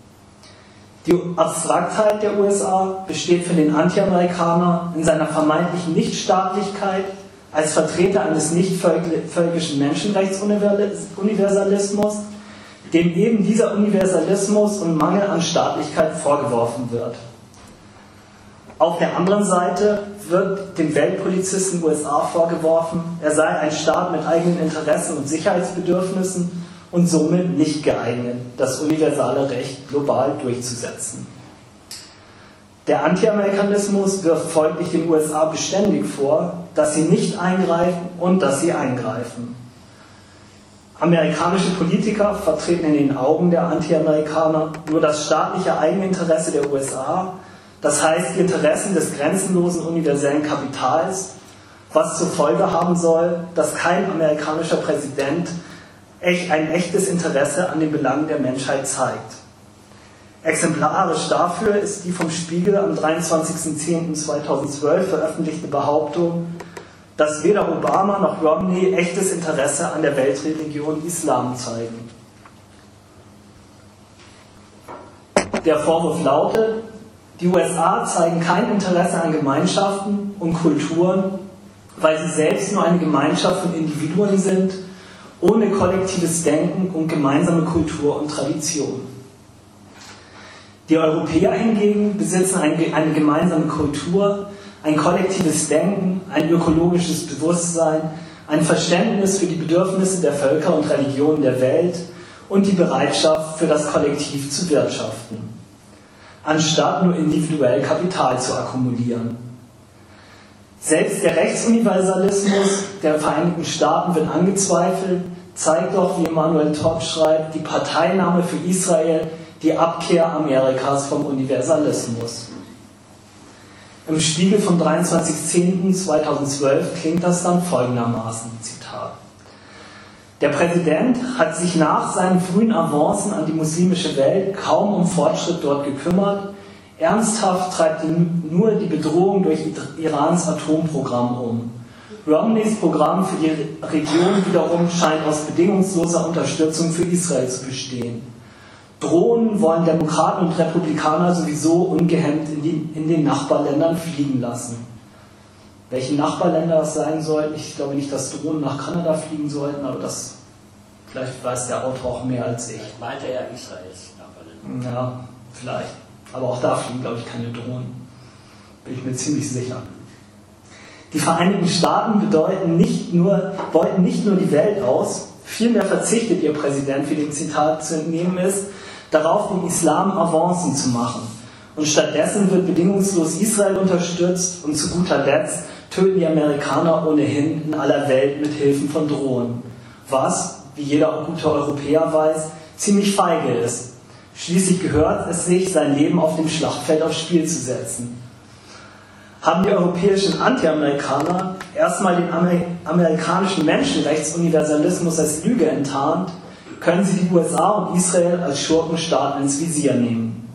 Die Abstraktheit der U S A besteht für den Anti-Amerikaner in seiner vermeintlichen Nichtstaatlichkeit als Vertreter eines nicht-völkischen Menschenrechtsuniversalismus, dem eben dieser Universalismus und Mangel an Staatlichkeit vorgeworfen wird. Auf der anderen Seite wird dem Weltpolizisten U S A vorgeworfen, er sei ein Staat mit eigenen Interessen und Sicherheitsbedürfnissen und somit nicht geeignet, das universale Recht global durchzusetzen. Der Anti-Amerikanismus wirft folglich den U S A beständig vor, dass sie nicht eingreifen und dass sie eingreifen. Amerikanische Politiker vertreten in den Augen der Anti-Amerikaner nur das staatliche Eigeninteresse der U S A, das heißt die Interessen des grenzenlosen universellen Kapitals, was zur Folge haben soll, dass kein amerikanischer Präsident echt ein echtes Interesse an den Belangen der Menschheit zeigt. Exemplarisch dafür ist die vom Spiegel am dreiundzwanzigsten zehnten zweitausendzwölf veröffentlichte Behauptung, dass weder Obama noch Romney echtes Interesse an der Weltreligion Islam zeigen. Der Vorwurf lautet, die U S A zeigen kein Interesse an Gemeinschaften und Kulturen, weil sie selbst nur eine Gemeinschaft von Individuen sind, ohne kollektives Denken und gemeinsame Kultur und Tradition. Die Europäer hingegen besitzen eine gemeinsame Kultur, ein kollektives Denken, ein ökologisches Bewusstsein, ein Verständnis für die Bedürfnisse der Völker und Religionen der Welt und die Bereitschaft, für das Kollektiv zu wirtschaften, anstatt nur individuell Kapital zu akkumulieren. Selbst der Rechtsuniversalismus der Vereinigten Staaten wird angezweifelt, zeigt doch, wie Emanuel Todd schreibt, die Parteinahme für Israel, die Abkehr Amerikas vom Universalismus. Im Spiegel vom dreiundzwanzigsten zehnten zweitausendzwölf klingt das dann folgendermaßen, Zitat. Der Präsident hat sich nach seinen frühen Avancen an die muslimische Welt kaum um Fortschritt dort gekümmert. Ernsthaft treibt ihn nur die Bedrohung durch Irans Atomprogramm um. Romneys Programm für die Region wiederum scheint aus bedingungsloser Unterstützung für Israel zu bestehen. Drohnen wollen Demokraten und Republikaner sowieso ungehemmt in, die, in den Nachbarländern fliegen lassen. welche Nachbarländer das sein sollten. Ich glaube nicht, dass Drohnen nach Kanada fliegen sollten, aber das vielleicht weiß der Autor auch mehr als ich. Vielleicht meinte er Israels Nachbarländer. Ja, vielleicht. Aber auch da fliegen, glaube ich, keine Drohnen. Bin ich mir ziemlich sicher. Die Vereinigten Staaten bedeuten nicht nur, beuten nicht nur die Welt aus, vielmehr verzichtet ihr Präsident, wie dem Zitat zu entnehmen ist, darauf, den Islam Avancen zu machen. Und stattdessen wird bedingungslos Israel unterstützt und zu guter Letzt töten die Amerikaner ohnehin in aller Welt mit Hilfen von Drohnen. Was, wie jeder gute Europäer weiß, ziemlich feige ist. Schließlich gehört es sich, sein Leben auf dem Schlachtfeld aufs Spiel zu setzen. Haben die europäischen Anti-Amerikaner erstmal den Amer- amerikanischen Menschenrechtsuniversalismus als Lüge enttarnt, können sie die U S A und Israel als Schurkenstaat ins Visier nehmen.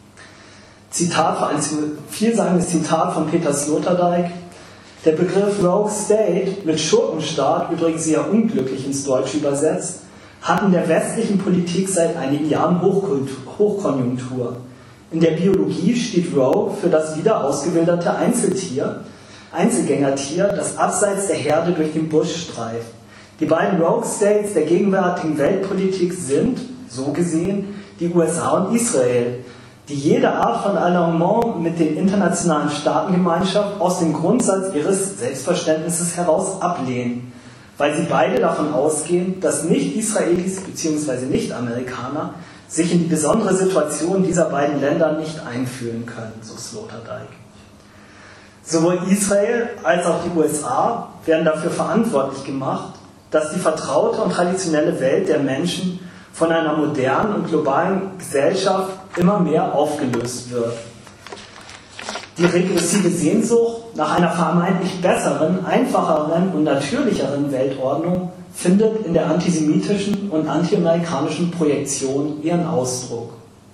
Zitat, ein vielsagendes Zitat von Peter Sloterdijk: Der Begriff Rogue State, mit Schurkenstaat übrigens sehr unglücklich ins Deutsche übersetzt, hat in der westlichen Politik seit einigen Jahren Hochkultur, Hochkonjunktur. In der Biologie steht Rogue für das wieder ausgewilderte Einzeltier, Einzelgängertier, das abseits der Herde durch den Busch streift. Die beiden Rogue States der gegenwärtigen Weltpolitik sind, so gesehen, die U S A und Israel, die jede Art von Alignment mit den internationalen Staatengemeinschaft aus dem Grundsatz ihres Selbstverständnisses heraus ablehnen, weil sie beide davon ausgehen, dass Nicht-Israelis bzw. Nicht-Amerikaner sich in die besondere Situation dieser beiden Länder nicht einfühlen können, so Sloterdijk. Sowohl Israel als auch die U S A werden dafür verantwortlich gemacht, dass die vertraute und traditionelle Welt der Menschen von einer modernen und globalen Gesellschaft immer mehr aufgelöst wird. Die regressive Sehnsucht nach einer vermeintlich besseren, einfacheren und natürlicheren Weltordnung findet in der antisemitischen und antiamerikanischen Projektion ihren Ausdruck.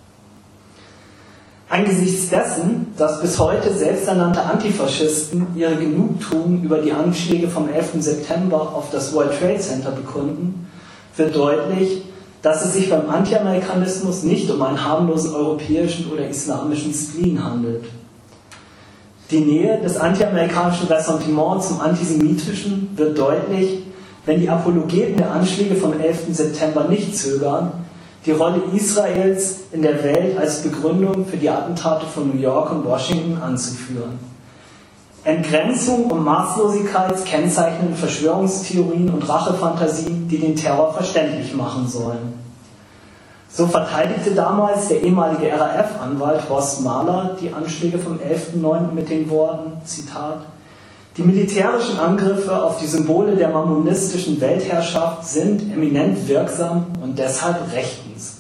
Angesichts dessen, dass bis heute selbsternannte Antifaschisten ihre Genugtuung über die Anschläge vom elften September auf das World Trade Center bekunden, wird deutlich, dass es sich beim Antiamerikanismus nicht um einen harmlosen europäischen oder islamischen Spleen handelt. Die Nähe des antiamerikanischen Ressentiments zum Antisemitischen wird deutlich, wenn die Apologeten der Anschläge vom elften September nicht zögern, die Rolle Israels in der Welt als Begründung für die Attentate von New York und Washington anzuführen. Entgrenzung und Maßlosigkeit kennzeichnen Verschwörungstheorien und Rachefantasien, die den Terror verständlich machen sollen. So verteidigte damals der ehemalige R A F-Anwalt Horst Mahler die Anschläge vom elften neunten mit den Worten, Zitat, die militärischen Angriffe auf die Symbole der mammonistischen Weltherrschaft sind eminent wirksam und deshalb rechtens.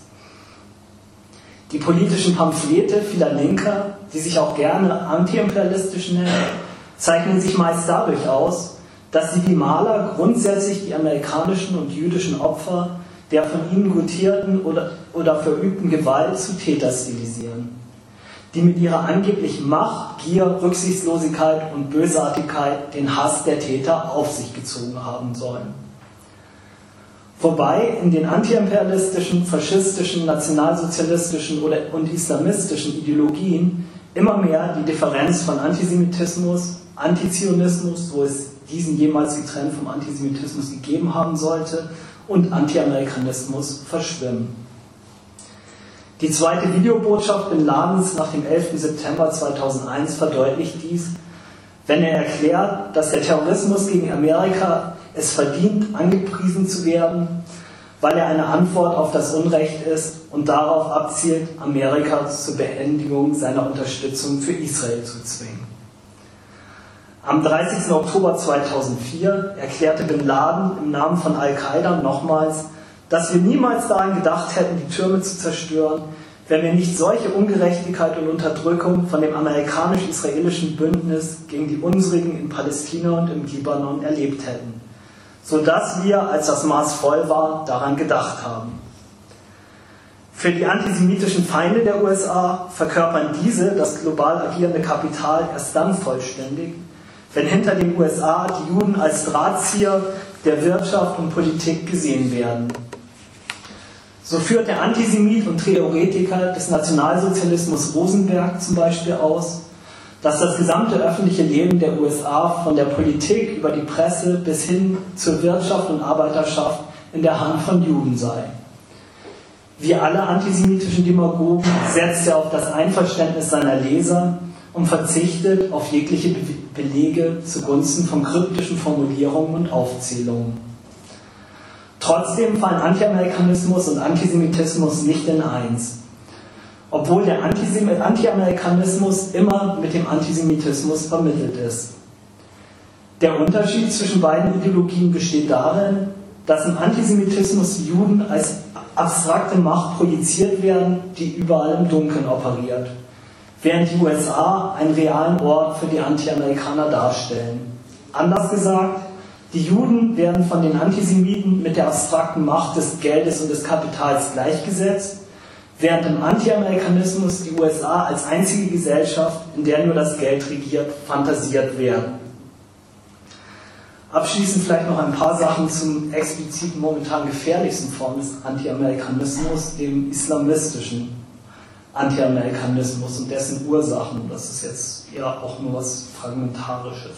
Die politischen Pamphlete vieler Linker, die sich auch gerne antiimperialistisch nennen, zeichnen sich meist dadurch aus, dass sie wie Mahler grundsätzlich die amerikanischen und jüdischen Opfer der von ihnen gutierten oder, oder verübten Gewalt zu Täter stilisieren, die mit ihrer angeblichen Macht, Gier, Rücksichtslosigkeit und Bösartigkeit den Hass der Täter auf sich gezogen haben sollen. Wobei in den antiimperialistischen, faschistischen, nationalsozialistischen oder, und islamistischen Ideologien immer mehr die Differenz von Antisemitismus, Antizionismus, wo es diesen jemals getrennt vom Antisemitismus gegeben haben sollte, und Anti-Amerikanismus verschwimmen. Die zweite Videobotschaft Bin Ladens nach dem elften September zweitausendeins verdeutlicht dies, wenn er erklärt, dass der Terrorismus gegen Amerika es verdient, angepriesen zu werden, weil er eine Antwort auf das Unrecht ist und darauf abzielt, Amerika zur Beendigung seiner Unterstützung für Israel zu zwingen. Am dreißigsten Oktober zweitausendvier erklärte Bin Laden im Namen von Al-Qaida nochmals, dass wir niemals daran gedacht hätten, die Türme zu zerstören, wenn wir nicht solche Ungerechtigkeit und Unterdrückung von dem amerikanisch-israelischen Bündnis gegen die unsrigen in Palästina und im Libanon erlebt hätten, sodass wir, als das Maß voll war, daran gedacht haben. Für die antisemitischen Feinde der U S A verkörpern diese das global agierende Kapital erst dann vollständig, wenn hinter den U S A die Juden als Drahtzieher der Wirtschaft und Politik gesehen werden. So führt der Antisemit und Theoretiker des Nationalsozialismus Rosenberg zum Beispiel aus, dass das gesamte öffentliche Leben der U S A von der Politik über die Presse bis hin zur Wirtschaft und Arbeiterschaft in der Hand von Juden sei. Wie alle antisemitischen Demagogen setzt er auf das Einverständnis seiner Leser und verzichtet auf jegliche Be- Belege zugunsten von kryptischen Formulierungen und Aufzählungen. Trotzdem fallen Anti-Amerikanismus und Antisemitismus nicht in eins, obwohl der Antisem- Anti-Amerikanismus immer mit dem Antisemitismus vermittelt ist. Der Unterschied zwischen beiden Ideologien besteht darin, dass im Antisemitismus Juden als abstrakte Macht projiziert werden, die überall im Dunkeln operiert, während die U S A einen realen Ort für die Anti-Amerikaner darstellen. Anders gesagt, die Juden werden von den Antisemiten mit der abstrakten Macht des Geldes und des Kapitals gleichgesetzt, während im Anti-Amerikanismus die U S A als einzige Gesellschaft, in der nur das Geld regiert, fantasiert werden. Abschließend vielleicht noch ein paar Sachen zum expliziten momentan gefährlichsten Form des Anti-Amerikanismus, dem islamistischen Anti-Amerikanismus und dessen Ursachen. Das ist jetzt eher auch nur was Fragmentarisches.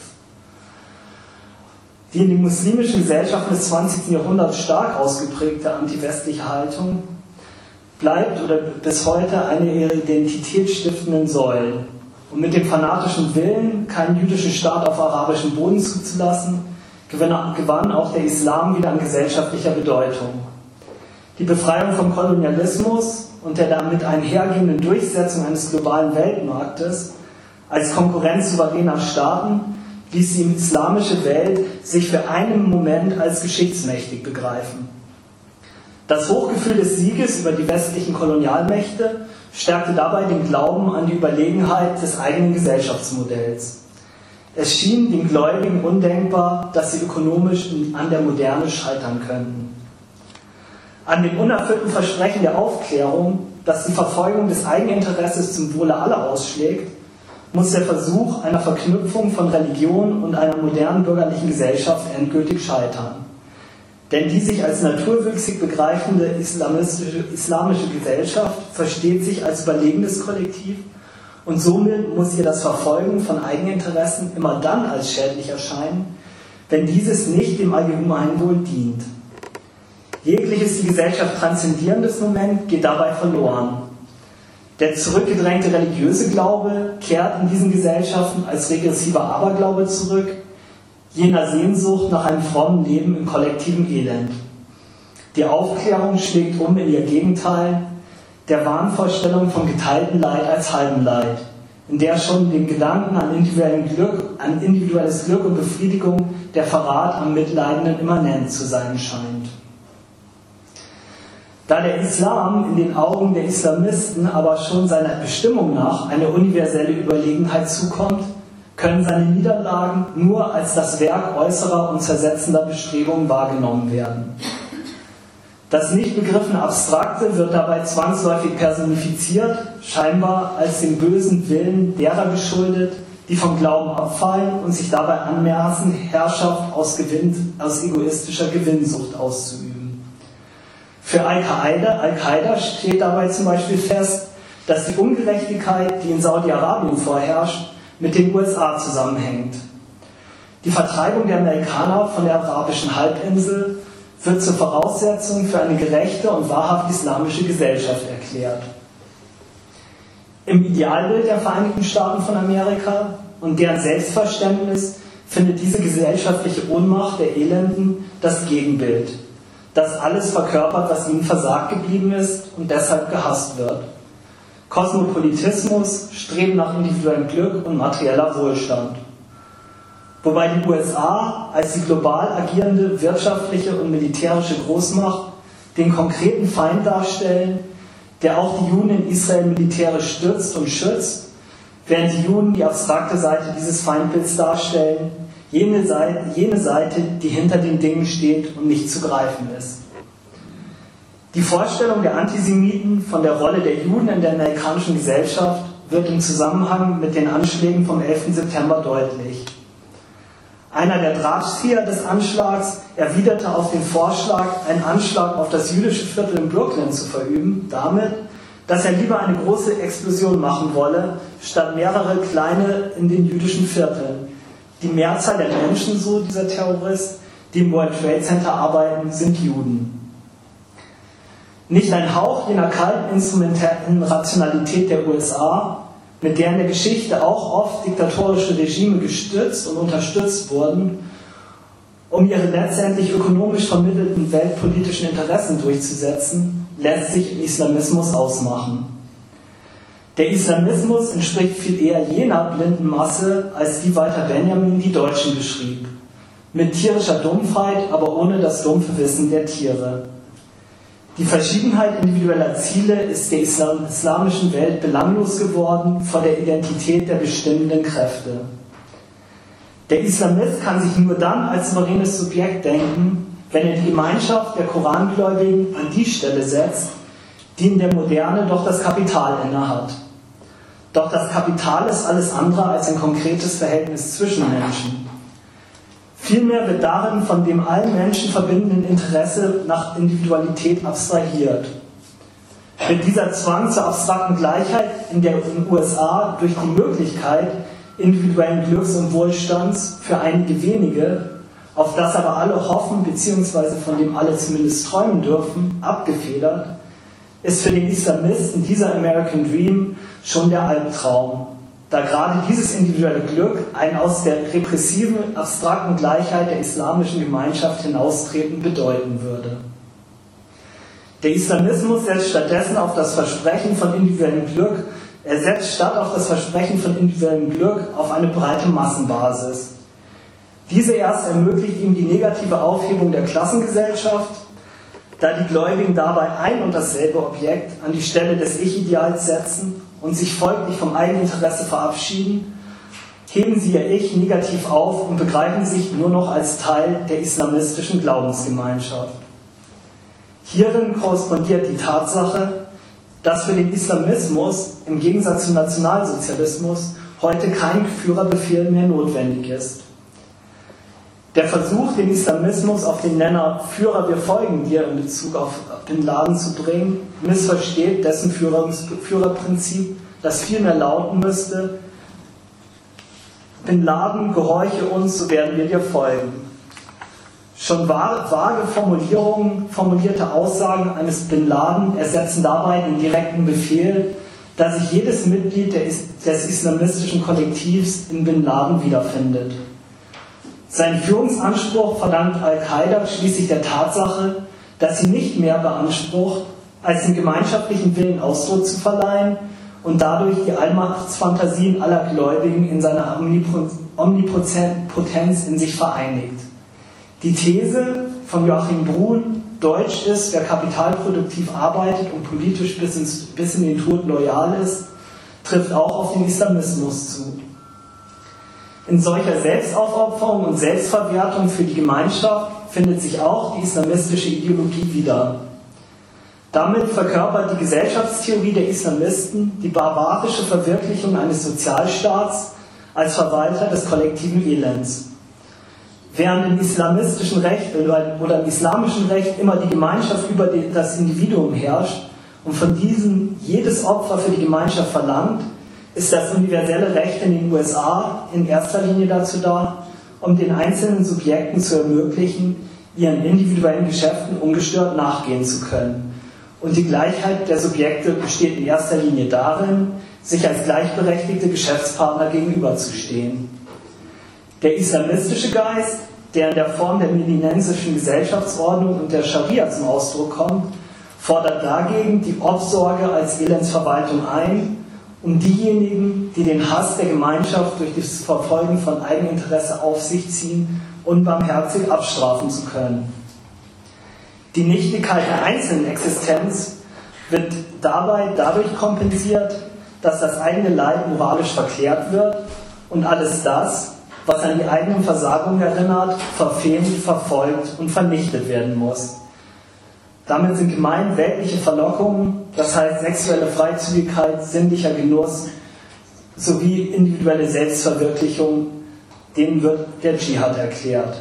Die in den muslimischen Gesellschaften des zwanzigsten Jahrhunderts stark ausgeprägte antiwestliche Haltung bleibt oder bis heute eine ihrer identitätsstiftenden Säulen. Und mit dem fanatischen Willen, keinen jüdischen Staat auf arabischem Boden zuzulassen, gewann auch der Islam wieder an gesellschaftlicher Bedeutung. Die Befreiung vom Kolonialismus und der damit einhergehenden Durchsetzung eines globalen Weltmarktes als Konkurrenz souveräner Staaten ließ die islamische Welt sich für einen Moment als geschichtsmächtig begreifen. Das Hochgefühl des Sieges über die westlichen Kolonialmächte stärkte dabei den Glauben an die Überlegenheit des eigenen Gesellschaftsmodells. Es schien den Gläubigen undenkbar, dass sie ökonomisch an der Moderne scheitern könnten. An dem unerfüllten Versprechen der Aufklärung, dass die Verfolgung des Eigeninteresses zum Wohle aller ausschlägt, muss der Versuch einer Verknüpfung von Religion und einer modernen bürgerlichen Gesellschaft endgültig scheitern. Denn die sich als naturwüchsig begreifende islamistische, islamische Gesellschaft versteht sich als überlegenes Kollektiv und somit muss ihr das Verfolgen von Eigeninteressen immer dann als schädlich erscheinen, wenn dieses nicht dem Allgemeinwohl dient. Jegliches die Gesellschaft transzendierendes Moment geht dabei verloren. Der zurückgedrängte religiöse Glaube kehrt in diesen Gesellschaften als regressiver Aberglaube zurück, jener Sehnsucht nach einem frommen Leben im kollektiven Elend. Die Aufklärung schlägt um in ihr Gegenteil, der Wahnvorstellung von geteiltem Leid als halbem Leid, in der schon dem Gedanken an, individuellen Glück, an individuelles Glück und Befriedigung der Verrat am Mitleidenden immanent zu sein scheint. Da der Islam in den Augen der Islamisten aber schon seiner Bestimmung nach eine universelle Überlegenheit zukommt, können seine Niederlagen nur als das Werk äußerer und zersetzender Bestrebungen wahrgenommen werden. Das nicht begriffene Abstrakte wird dabei zwangsläufig personifiziert, scheinbar als dem bösen Willen derer geschuldet, die vom Glauben abfallen und sich dabei anmaßen, Herrschaft aus, Gewinn, aus egoistischer Gewinnsucht auszuüben. Für Al-Qaida, Al-Qaida steht dabei zum Beispiel fest, dass die Ungerechtigkeit, die in Saudi-Arabien vorherrscht, mit den U S A zusammenhängt. Die Vertreibung der Amerikaner von der arabischen Halbinsel wird zur Voraussetzung für eine gerechte und wahrhaft islamische Gesellschaft erklärt. Im Idealbild der Vereinigten Staaten von Amerika und deren Selbstverständnis findet diese gesellschaftliche Ohnmacht der Elenden das Gegenbild, das alles verkörpert, was ihnen versagt geblieben ist und deshalb gehasst wird. Kosmopolitismus, Streben nach individuellem Glück und materieller Wohlstand. Wobei die U S A als die global agierende wirtschaftliche und militärische Großmacht den konkreten Feind darstellen, der auch die Juden in Israel militärisch stützt und schützt, während die Juden die abstrakte Seite dieses Feindbilds darstellen, jene Seite, jene Seite, die hinter den Dingen steht und nicht zu greifen ist. Die Vorstellung der Antisemiten von der Rolle der Juden in der amerikanischen Gesellschaft wird im Zusammenhang mit den Anschlägen vom elften September deutlich. Einer der Drahtzieher des Anschlags erwiderte auf den Vorschlag, einen Anschlag auf das jüdische Viertel in Brooklyn zu verüben, damit, dass er lieber eine große Explosion machen wolle, statt mehrere kleine in den jüdischen Vierteln. Die Mehrzahl der Menschen, so dieser Terrorist, die im World Trade Center arbeiten, sind Juden. Nicht ein Hauch jener kalten, instrumentellen Rationalität der U S A, mit der in der Geschichte auch oft diktatorische Regime gestützt und unterstützt wurden, um ihre letztendlich ökonomisch vermittelten weltpolitischen Interessen durchzusetzen, lässt sich im Islamismus ausmachen. Der Islamismus entspricht viel eher jener blinden Masse, als die Walter Benjamin die Deutschen beschrieb. Mit tierischer Dumpfheit, aber ohne das dumpfe Wissen der Tiere. Die Verschiedenheit individueller Ziele ist der Islam- islamischen Welt belanglos geworden vor der Identität der bestimmenden Kräfte. Der Islamist kann sich nur dann als souveränes Subjekt denken, wenn er die Gemeinschaft der Korangläubigen an die Stelle setzt, die in der Moderne doch das Kapital innehat. Doch das Kapital ist alles andere als ein konkretes Verhältnis zwischen Menschen. Vielmehr wird darin von dem allen Menschen verbindenden Interesse nach Individualität abstrahiert. Mit dieser Zwang zur abstrakten Gleichheit in der U S A durch die Möglichkeit individuellen Glücks und Wohlstands für einige wenige, auf das aber alle hoffen bzw. von dem alle zumindest träumen dürfen, abgefedert, ist für den Islamisten dieser American Dream schon der Albtraum, da gerade dieses individuelle Glück ein aus der repressiven, abstrakten Gleichheit der islamischen Gemeinschaft hinaustreten bedeuten würde. Der Islamismus setzt stattdessen auf das Versprechen von individuellem Glück, er setzt statt auf das Versprechen von individuellem Glück auf eine breite Massenbasis. Diese erst ermöglicht ihm die negative Aufhebung der Klassengesellschaft, da die Gläubigen dabei ein und dasselbe Objekt an die Stelle des Ich-Ideals setzen und sich folglich vom Eigeninteresse verabschieden, heben sie ihr Ich negativ auf und begreifen sich nur noch als Teil der islamistischen Glaubensgemeinschaft. Hierin korrespondiert die Tatsache, dass für den Islamismus im Gegensatz zum Nationalsozialismus heute kein Führerbefehl mehr notwendig ist. Der Versuch, den Islamismus auf den Nenner Führer, wir folgen dir in Bezug auf Bin Laden zu bringen, missversteht dessen Führerprinzip, das vielmehr lauten müsste: Bin Laden, gehorche uns, so werden wir dir folgen. Schon vage Formulierungen, formulierte Aussagen eines Bin Laden ersetzen dabei den direkten Befehl, da sich jedes Mitglied des islamistischen Kollektivs in Bin Laden wiederfindet. Sein Führungsanspruch verdankt Al-Qaida schließlich der Tatsache, dass sie nicht mehr beansprucht, als dem gemeinschaftlichen Willen Ausdruck zu verleihen und dadurch die Allmachtsfantasien aller Gläubigen in seiner Omnipotenz in sich vereinigt. Die These von Joachim Bruhn, Deutsch ist, wer kapitalproduktiv arbeitet und politisch bis, ins, bis in den Tod loyal ist, trifft auch auf den Islamismus zu. In solcher Selbstaufopferung und Selbstverwertung für die Gemeinschaft findet sich auch die islamistische Ideologie wieder. Damit verkörpert die Gesellschaftstheorie der Islamisten die barbarische Verwirklichung eines Sozialstaats als Verwalter des kollektiven Elends. Während im islamistischen Recht oder im islamischen Recht immer die Gemeinschaft über das Individuum herrscht und von diesem jedes Opfer für die Gemeinschaft verlangt, ist das universelle Recht in den U S A in erster Linie dazu da, um den einzelnen Subjekten zu ermöglichen, ihren individuellen Geschäften ungestört nachgehen zu können. Und die Gleichheit der Subjekte besteht in erster Linie darin, sich als gleichberechtigte Geschäftspartner gegenüberzustehen. Der islamistische Geist, der in der Form der melinensischen Gesellschaftsordnung und der Scharia zum Ausdruck kommt, fordert dagegen die Obsorge als Elendsverwaltung ein, um diejenigen, die den Hass der Gemeinschaft durch das Verfolgen von Eigeninteresse auf sich ziehen, unbarmherzig abstrafen zu können. Die Nichtigkeit der einzelnen Existenz wird dabei dadurch kompensiert, dass das eigene Leid moralisch verklärt wird und alles das, was an die eigenen Versagungen erinnert, verfemt, verfolgt und vernichtet werden muss. Damit sind gemeint weltliche Verlockungen, das heißt sexuelle Freizügigkeit, sinnlicher Genuss sowie individuelle Selbstverwirklichung, denen wird der Dschihad erklärt.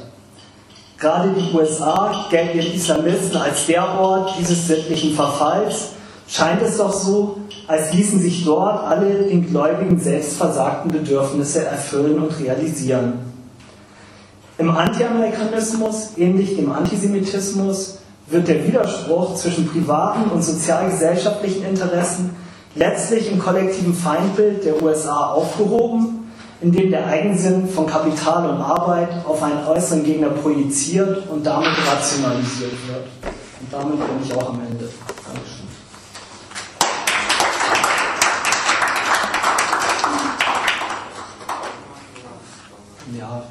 Gerade die U S A gelten den Islamisten als der Ort dieses sittlichen Verfalls, scheint es doch so, als ließen sich dort alle den Gläubigen selbst versagten Bedürfnisse erfüllen und realisieren. Im Anti-Amerikanismus, ähnlich dem Antisemitismus, wird der Widerspruch zwischen privaten und sozialgesellschaftlichen Interessen letztlich im kollektiven Feindbild der U S A aufgehoben, indem der Eigensinn von Kapital und Arbeit auf einen äußeren Gegner projiziert und damit rationalisiert wird. Und damit bin ich auch am Ende. Dankeschön. Ja.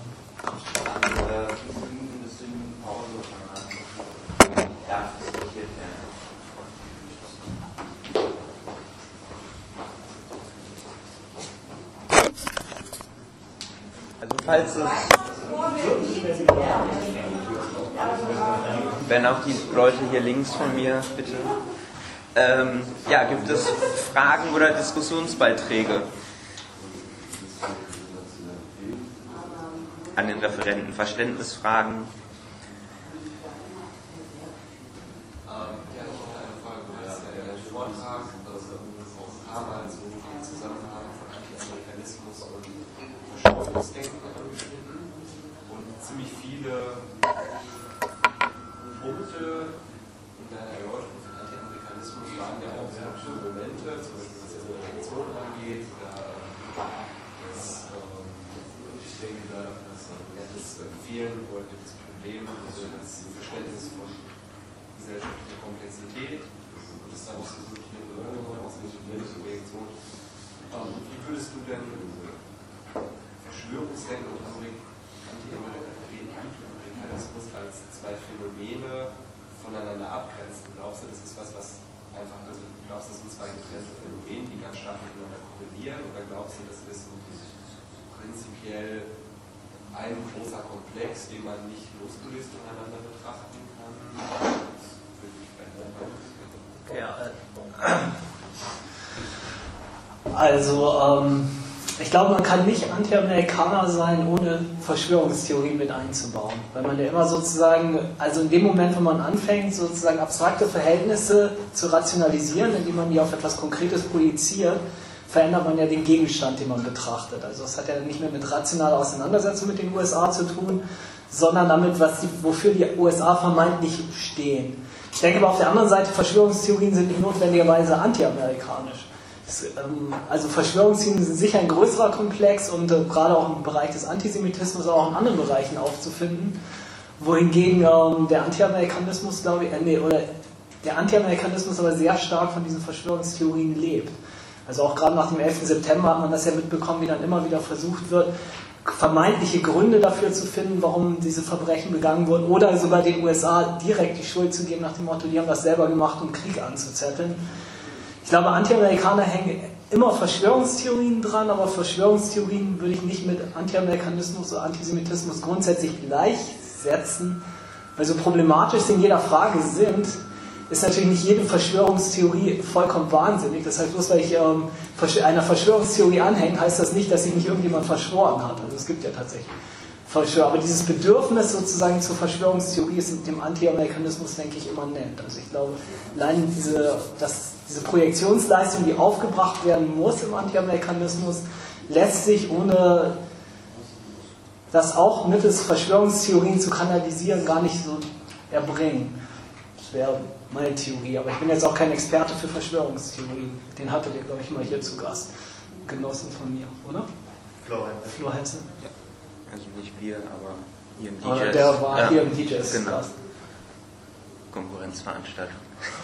Also falls es, wenn auch die Leute hier links von mir, bitte, ähm, ja, gibt es Fragen oder Diskussionsbeiträge an den Referenten, Verständnisfragen? Denken angeschnitten und ziemlich viele Punkte in deiner Erläuterung von Anti-Amerikanismus waren ja auch sehr schöne Momente, zum Beispiel was die Religion angeht, oder das, ähm, ich denke, da das, das Fehlen oder das Problem, also das Verständnis von gesellschaftlicher Komplexität und das daraus wirklich eine Berührung, aus einer Reaktion. Wie würdest du denn Verschwörungsdenken und Anti-Amerikanismus als zwei Phänomene voneinander abgrenzen? Glaubst du, das ist was, was einfach, also glaubst du, das sind zwei getrennte Phänomene, die ganz stark miteinander korrelieren, oder glaubst du, das ist prinzipiell ein großer Komplex, den man nicht losgelöst voneinander betrachten kann? Ja, also, ähm, ich glaube, man kann nicht Anti-Amerikaner sein, ohne Verschwörungstheorien mit einzubauen. Weil man ja immer sozusagen, also in dem Moment, wo man anfängt, sozusagen abstrakte Verhältnisse zu rationalisieren, indem man die auf etwas Konkretes projiziert, verändert man ja den Gegenstand, den man betrachtet. Also es hat ja nicht mehr mit rationaler Auseinandersetzung mit den U S A zu tun, sondern damit, was die, wofür die U S A vermeintlich stehen. Ich denke aber auf der anderen Seite, Verschwörungstheorien sind nicht notwendigerweise anti-amerikanisch. Also Verschwörungstheorien sind sicher ein größerer Komplex und äh, gerade auch im Bereich des Antisemitismus, aber auch in anderen Bereichen aufzufinden, wohingegen ähm, der Anti-Amerikanismus, glaube ich, äh, nee, oder der Anti-Amerikanismus aber sehr stark von diesen Verschwörungstheorien lebt. Also auch gerade nach dem elften September hat man das ja mitbekommen, wie dann immer wieder versucht wird, vermeintliche Gründe dafür zu finden, warum diese Verbrechen begangen wurden, oder sogar den U S A direkt die Schuld zu geben nach dem Motto, die haben das selber gemacht, um Krieg anzuzetteln. Ich glaube, Anti-Amerikaner hängen immer Verschwörungstheorien dran, aber Verschwörungstheorien würde ich nicht mit Anti-Amerikanismus oder Antisemitismus grundsätzlich gleichsetzen, weil so problematisch sie in jeder Frage sind, ist natürlich nicht jede Verschwörungstheorie vollkommen wahnsinnig. Das heißt, bloß weil ich ähm, einer Verschwörungstheorie anhänge, heißt das nicht, dass sich nicht irgendjemand verschworen hat. Also es gibt ja tatsächlich Verschwörung. Aber dieses Bedürfnis sozusagen zur Verschwörungstheorie ist mit dem Anti-Amerikanismus, denke ich, immanent. Also ich glaube, allein diese, dass diese Projektionsleistung, die aufgebracht werden muss im Anti-Amerikanismus, lässt sich, ohne das auch mittels Verschwörungstheorien zu kanalisieren, gar nicht so erbringen. Das wäre meine Theorie, aber ich bin jetzt auch kein Experte für Verschwörungstheorien. Den hattet ihr, glaube ich, mal hier zu Gast. Genossen von mir, oder? Flo Flo Hetze. Ja. Also nicht wir, aber hier im D Aber J. der war ja. hier im D J zu Genau. Gast. Konkurrenzveranstaltung.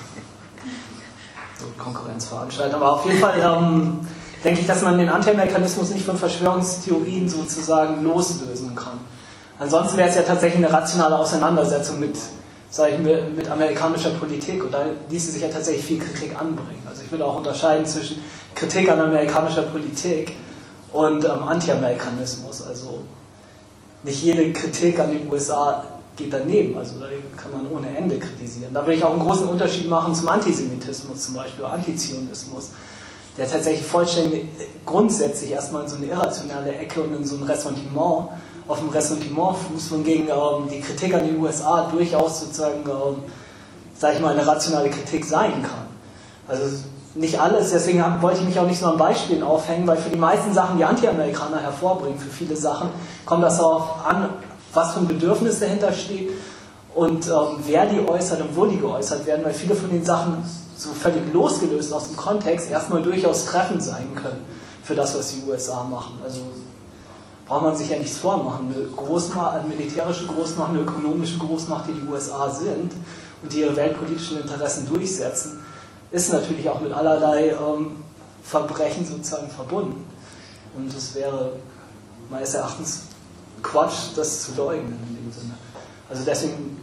So, Konkurrenzveranstaltung. Aber auf jeden Fall ähm, denke ich, dass man den Anti-Amerikanismus nicht von Verschwörungstheorien sozusagen loslösen kann. Ansonsten wäre es ja tatsächlich eine rationale Auseinandersetzung mit, sag ich, mit, mit amerikanischer Politik, und da ließe sich ja tatsächlich viel Kritik anbringen. Also ich würde auch unterscheiden zwischen Kritik an amerikanischer Politik und ähm, Anti-Amerikanismus. Also nicht jede Kritik an den U S A geht daneben, also da kann man ohne Ende kritisieren. Da würde ich auch einen großen Unterschied machen zum Antisemitismus zum Beispiel, oder Antizionismus, der tatsächlich vollständig grundsätzlich erstmal in so eine irrationale Ecke und in so ein Ressentiment, auf dem Ressentiment fußt, wohingegen ähm, die Kritik an den U S A durchaus sozusagen, ähm, sag ich mal, eine rationale Kritik sein kann. Also nicht alles, deswegen wollte ich mich auch nicht nur an Beispielen aufhängen, weil für die meisten Sachen, die Anti-Amerikaner hervorbringen, für viele Sachen, kommt das darauf an, was für ein Bedürfnis dahinter steht und ähm, wer die äußert und wo die geäußert werden, weil viele von den Sachen so völlig losgelöst aus dem Kontext erstmal durchaus treffend sein können für das, was die U S A machen. Also braucht man sich ja nichts vormachen. Eine Großmacht, eine militärische Großmacht, eine ökonomische Großmacht, die die U S A sind und die ihre weltpolitischen Interessen durchsetzen, ist natürlich auch mit allerlei ähm, Verbrechen sozusagen verbunden. Und es wäre meines Erachtens Quatsch, das zu leugnen in dem Sinne. Also deswegen,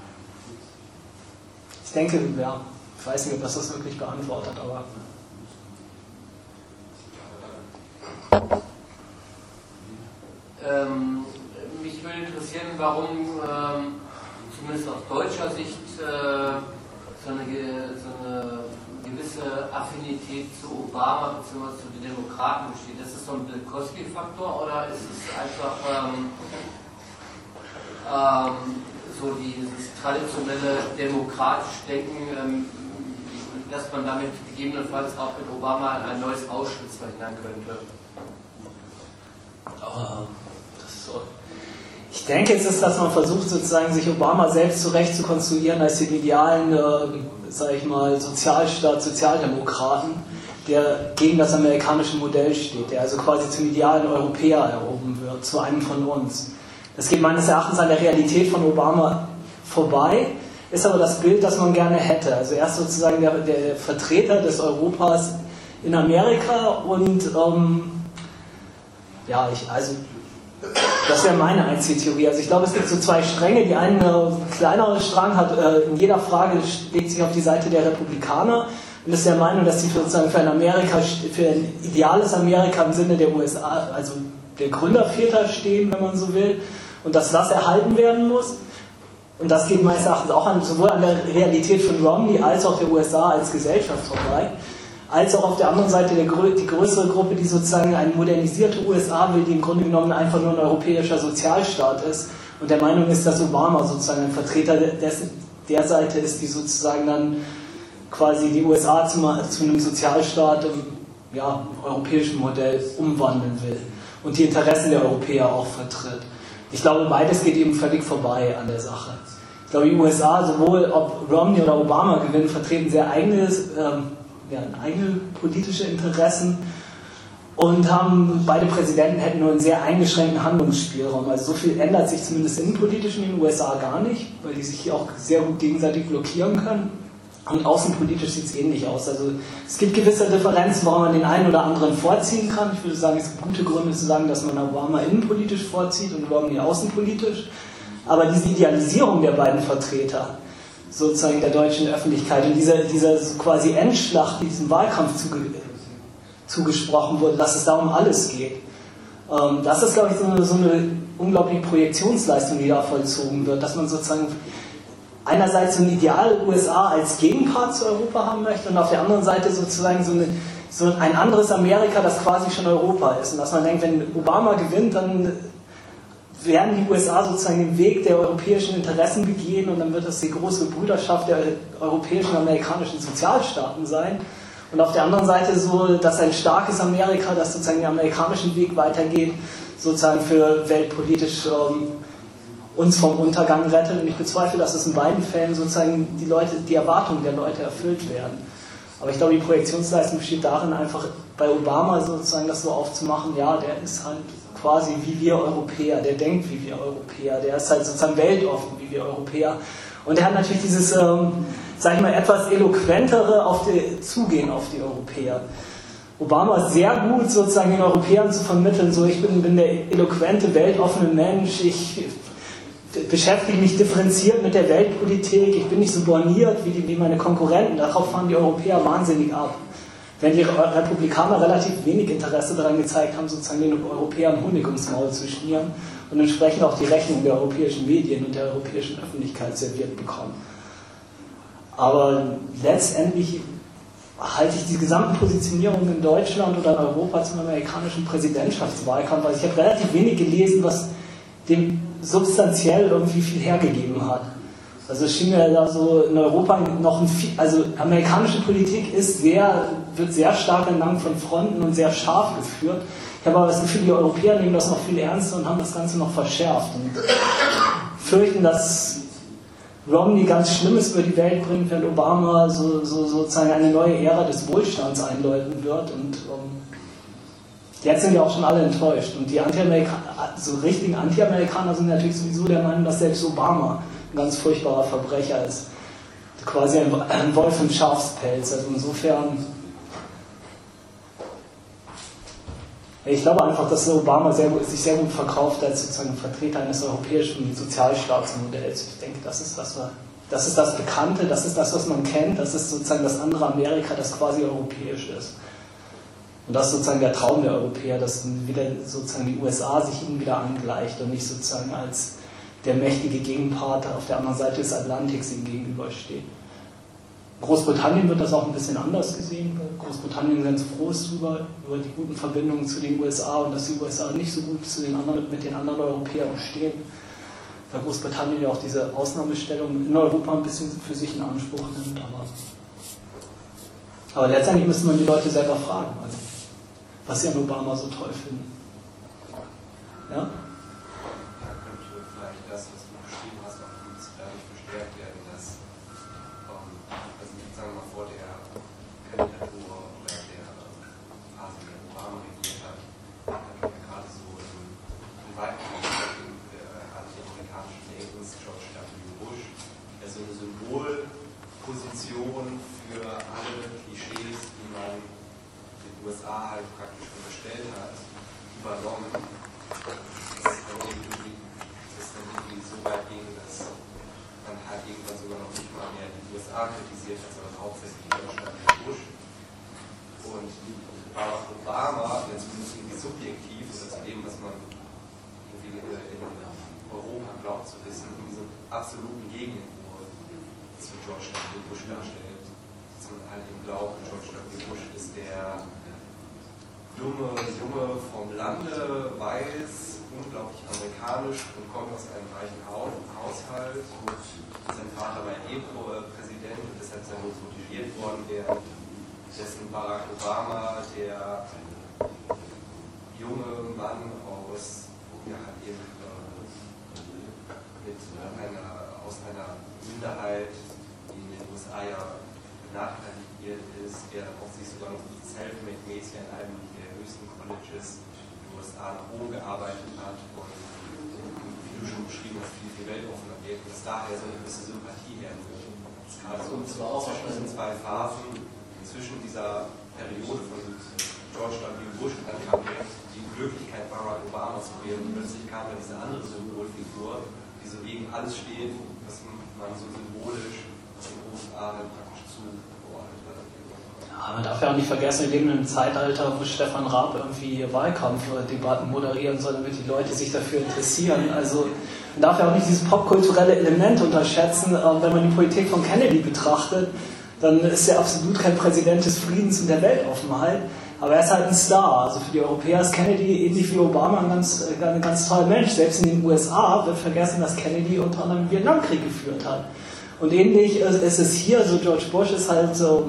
ich denke, ja, ich weiß nicht, ob das das wirklich beantwortet, aber... Ähm, mich würde interessieren, warum ähm, zumindest aus deutscher Sicht äh, so, eine, so eine gewisse Affinität zu Obama bzw. zu den Demokraten besteht. Ist das so ein Bilkowski-Faktor oder ist es einfach ähm, ähm, so dieses traditionelle demokratische Denken, ähm, dass man damit gegebenenfalls auch mit Obama ein neues Auschwitz verhindern könnte? Oh, das ist so. Ich denke, es ist, dass man versucht, sozusagen sich Obama selbst zurecht zu konstruieren als den idealen, äh, sag ich mal, Sozialstaat, Sozialdemokraten, der gegen das amerikanische Modell steht, der also quasi zum idealen Europäer erhoben wird, zu einem von uns. Das geht meines Erachtens an der Realität von Obama vorbei, ist aber das Bild, das man gerne hätte. Also er ist sozusagen der, der Vertreter des Europas in Amerika und ähm, ja, ich, also das wäre meine einzige Theorie. Also ich glaube, es gibt so zwei Stränge. Die eine kleinere Strang hat äh, in jeder Frage legt sich auf die Seite der Republikaner und ist der Meinung, dass sie sozusagen für ein Amerika, für ein ideales Amerika im Sinne der U S A, also der Gründerväter stehen, wenn man so will, und dass das erhalten werden muss. Und das geht meines Erachtens auch an, sowohl an der Realität von Romney als auch der U S A als Gesellschaft vorbei, als auch auf der anderen Seite der, die größere Gruppe, die sozusagen eine modernisierte U S A will, die im Grunde genommen einfach nur ein europäischer Sozialstaat ist und der Meinung ist, dass Obama sozusagen ein Vertreter dessen, der Seite ist, die sozusagen dann quasi die U S A zu, zu einem Sozialstaat im ja, europäischen Modell umwandeln will und die Interessen der Europäer auch vertritt. Ich glaube, beides geht eben völlig vorbei an der Sache. Ich glaube, die U S A, sowohl ob Romney oder Obama gewinnen, vertreten sehr eigenes, ähm, ja, eigene politische Interessen und haben, beide Präsidenten hätten nur einen sehr eingeschränkten Handlungsspielraum. Also so viel ändert sich zumindest innenpolitisch in den U S A gar nicht, weil die sich hier auch sehr gut gegenseitig blockieren können. Und außenpolitisch sieht es ähnlich aus. Also es gibt gewisse Differenzen, warum man den einen oder anderen vorziehen kann. Ich würde sagen, es gibt gute Gründe zu sagen, dass man Obama innenpolitisch vorzieht und Romney außenpolitisch. Aber diese Idealisierung der beiden Vertreter, sozusagen der deutschen Öffentlichkeit und dieser, dieser quasi Endschlacht, die diesem Wahlkampf zuge, zugesprochen wurde, dass es da um alles geht. Ähm, das ist, glaube ich, so eine, so eine unglaubliche Projektionsleistung, die da vollzogen wird, dass man sozusagen einerseits so ein Ideal U S A als Gegenpart zu Europa haben möchte und auf der anderen Seite sozusagen so, eine, so ein anderes Amerika, das quasi schon Europa ist. Und dass man denkt, wenn Obama gewinnt, dann werden die U S A sozusagen den Weg der europäischen Interessen begehen und dann wird es die große Brüderschaft der europäischen und amerikanischen Sozialstaaten sein. Und auf der anderen Seite so, dass ein starkes Amerika, das sozusagen den amerikanischen Weg weitergeht, sozusagen für weltpolitisch ähm, uns vom Untergang rettet. Und ich bezweifle, dass es in beiden Fällen sozusagen die Leute, die Erwartungen der Leute erfüllt werden. Aber ich glaube, die Projektionsleistung besteht darin, einfach bei Obama sozusagen das so aufzumachen, ja, der ist halt quasi wie wir Europäer, der denkt wie wir Europäer, der ist halt sozusagen weltoffen wie wir Europäer. Und er hat natürlich dieses, ähm, sag ich mal, etwas eloquentere auf die, Zugehen auf die Europäer. Obama ist sehr gut sozusagen den Europäern zu vermitteln, so ich bin, bin der eloquente, weltoffene Mensch, ich beschäftige mich differenziert mit der Weltpolitik, ich bin nicht so borniert wie, die, wie meine Konkurrenten, darauf fahren die Europäer wahnsinnig ab. Wenn die Republikaner relativ wenig Interesse daran gezeigt haben, sozusagen den Europäern Honig ums Maul zu schmieren und entsprechend auch die Rechnung der europäischen Medien und der europäischen Öffentlichkeit serviert bekommen. Aber letztendlich halte ich die gesamten Positionierungen in Deutschland oder in Europa zum amerikanischen Präsidentschaftswahlkampf. Also ich habe relativ wenig gelesen, was dem substanziell irgendwie viel hergegeben hat. Also es schien mir da so in Europa noch ein viel, also amerikanische Politik ist sehr, wird sehr stark entlang von Fronten und sehr scharf geführt. Ich habe aber das Gefühl, die Europäer nehmen das noch viel ernster und haben das Ganze noch verschärft und fürchten, dass Romney ganz Schlimmes über die Welt bringt, wenn Obama so, so, sozusagen eine neue Ära des Wohlstands einläuten wird. Und um, jetzt sind ja auch schon alle enttäuscht. Und die Anti-Amerikaner, so richtigen Anti-Amerikaner sind natürlich sowieso der Meinung, dass selbst Obama ein ganz furchtbarer Verbrecher ist. Quasi ein, ein Wolf im Schafspelz. Also insofern, ich glaube einfach, dass Obama sehr, sich sehr gut verkauft als sozusagen Vertreter eines europäischen Sozialstaatsmodells. Ich denke, das ist das, das ist das Bekannte, das ist das, was man kennt, das ist sozusagen das andere Amerika, das quasi europäisch ist. Und das ist sozusagen der Traum der Europäer, dass wieder sozusagen die U S A sich ihnen wieder angleicht und nicht sozusagen als der mächtige Gegenpart auf der anderen Seite des Atlantiks ihnen gegenübersteht. Großbritannien wird das auch ein bisschen anders gesehen. Großbritannien ganz froh ist über, über die guten Verbindungen zu den U S A und dass die U S A nicht so gut zu den anderen, mit den anderen Europäern stehen. Weil Großbritannien ja auch diese Ausnahmestellung in Europa ein bisschen für sich in Anspruch nimmt. Aber, aber letztendlich müsste man die Leute selber fragen, also, was sie an Obama so toll finden. Ja? Da könnte vielleicht das, was du beschrieben hast, auch ein bisschen dadurch verstärkt werden, dass sagen wir mal vor der Kandidatur oder der Phase, in der Obama regiert hat, hat er gerade so in weiten Teilen der amerikanischen Labels George W. Bush, der so eine Symbolposition für alle Klischees, die man den U S A halt praktisch unterstellt hat, übernommen. Das ist dann irgendwie, das dann irgendwie so weit ging, dass man halt irgendwann sogar noch nicht mal mehr die U S A kritisiert hat, sondern hauptsächlich Deutschland und Bush. Und Barack Obama, der zumindest irgendwie subjektiv oder zu dem, was man irgendwie in Europa glaubt zu wissen, irgendwie so einen absoluten Gegenentwurf zu George W. Bush darstellt. Dass man halt eben glaubt, George W. Bush ist der dumme Junge vom Lande, weiß, unglaublich amerikanisch und kommt aus einem reichen Haushalt. Sein Vater war E-Präsident und deshalb sehr gut motiviert worden, während dessen Barack Obama, der junge Mann aus, ja, halt eben äh, mit einer, aus einer Minderheit, die in den U S A ja benachteiligt ist, der auch sich sogar noch als Selfmade-Mädchen in einem der höchsten Colleges in den U S A nach oben gearbeitet hat und wie du schon beschrieben hast, viel, viel weltoffener wird und dass daher so eine gewisse Sympathie herrührt. Das ist gerade so zwischen diesen zwei Phasen, zwischen dieser Periode von George W. Bush und dann kam die Möglichkeit, Barack Obama zu wählen und plötzlich kam dann diese andere Symbolfigur, die so gegen alles steht, was man so symbolisch aus den U S A halt praktisch zugeordnet hat. Ja, man darf ja auch nicht vergessen, wir leben in einem Zeitalter, wo Stefan Raab irgendwie Wahlkampfdebatten moderieren soll, damit die Leute sich dafür interessieren. Also man darf ja auch nicht dieses popkulturelle Element unterschätzen. Wenn man die Politik von Kennedy betrachtet, dann ist er absolut kein Präsident des Friedens und der Weltoffenheit. Aber er ist halt ein Star. Also für die Europäer ist Kennedy ähnlich wie Obama ein ganz, ein ganz toller Mensch. Selbst in den U S A wird vergessen, dass Kennedy unter anderem den Vietnamkrieg geführt hat. Und ähnlich ist es hier, so George Bush ist halt so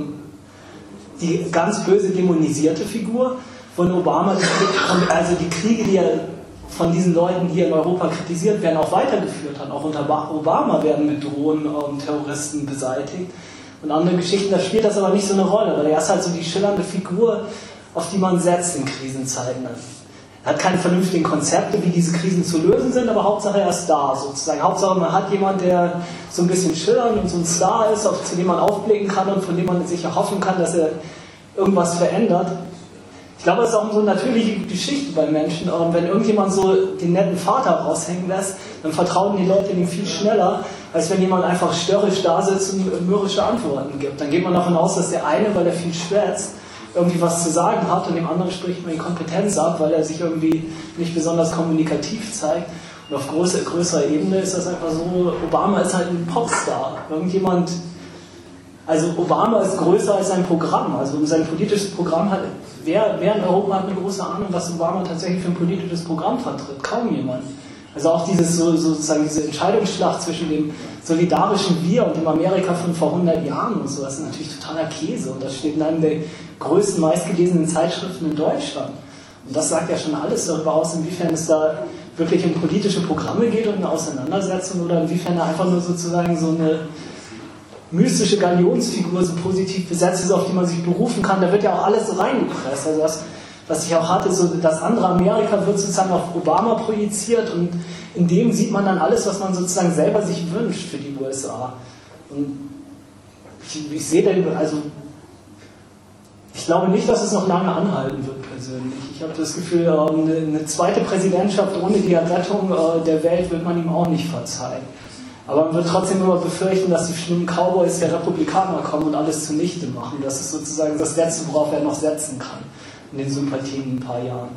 die ganz böse dämonisierte Figur von Obama. Also die Kriege, die er von diesen Leuten hier in Europa kritisiert, werden auch weitergeführt hat. Auch unter Obama werden mit Drohnen ähm, Terroristen beseitigt. Und andere Geschichten, da spielt das aber nicht so eine Rolle, weil er ist halt so die schillernde Figur, auf die man setzt in Krisenzeiten. Er hat keine vernünftigen Konzepte, wie diese Krisen zu lösen sind, aber Hauptsache er ist da sozusagen. Hauptsache man hat jemanden, der so ein bisschen schillernd und so ein Star ist, auf, zu dem man aufblicken kann und von dem man sich erhoffen kann, dass er irgendwas verändert. Ich glaube, das ist auch so eine natürliche Geschichte bei Menschen. Und wenn irgendjemand so den netten Vater raushängen lässt, dann vertrauen die Leute dem viel schneller, als wenn jemand einfach störrisch da sitzt und mürrische Antworten gibt. Dann geht man davon aus, dass der eine, weil er viel schwätzt, irgendwie was zu sagen hat und dem anderen spricht man die Kompetenz ab, weil er sich irgendwie nicht besonders kommunikativ zeigt. Und auf große, größerer Ebene ist das einfach so, Obama ist halt ein Popstar. Irgendjemand, also Obama ist größer als sein Programm. Also sein politisches Programm hat, wer, wer in Europa hat eine große Ahnung, was Obama tatsächlich für ein politisches Programm vertritt? Kaum jemand. Also auch dieses so, sozusagen diese Entscheidungsschlacht zwischen dem solidarischen Wir und dem Amerika von vor hundert Jahren und so, das ist natürlich totaler Käse und das steht in einem der größten, meistgelesenen Zeitschriften in Deutschland. Und das sagt ja schon alles darüber aus, inwiefern es da wirklich um politische Programme geht und eine Auseinandersetzung oder inwiefern da einfach nur sozusagen so eine mystische Galionsfigur so positiv besetzt ist, auf die man sich berufen kann. Da wird ja auch alles reingepresst. Also das, was ich auch hatte, so das andere Amerika wird sozusagen auf Obama projiziert und in dem sieht man dann alles, was man sozusagen selber sich wünscht für die U S A. Und ich, ich sehe da, also ich glaube nicht, dass es noch lange anhalten wird persönlich. Ich habe das Gefühl, eine, eine zweite Präsidentschaft ohne die Errettung der Welt wird man ihm auch nicht verzeihen. Aber man wird trotzdem immer befürchten, dass die schlimmen Cowboys der Republikaner kommen und alles zunichte machen. Das ist sozusagen das Letzte, worauf er noch setzen kann in den Sympathien in ein paar Jahren.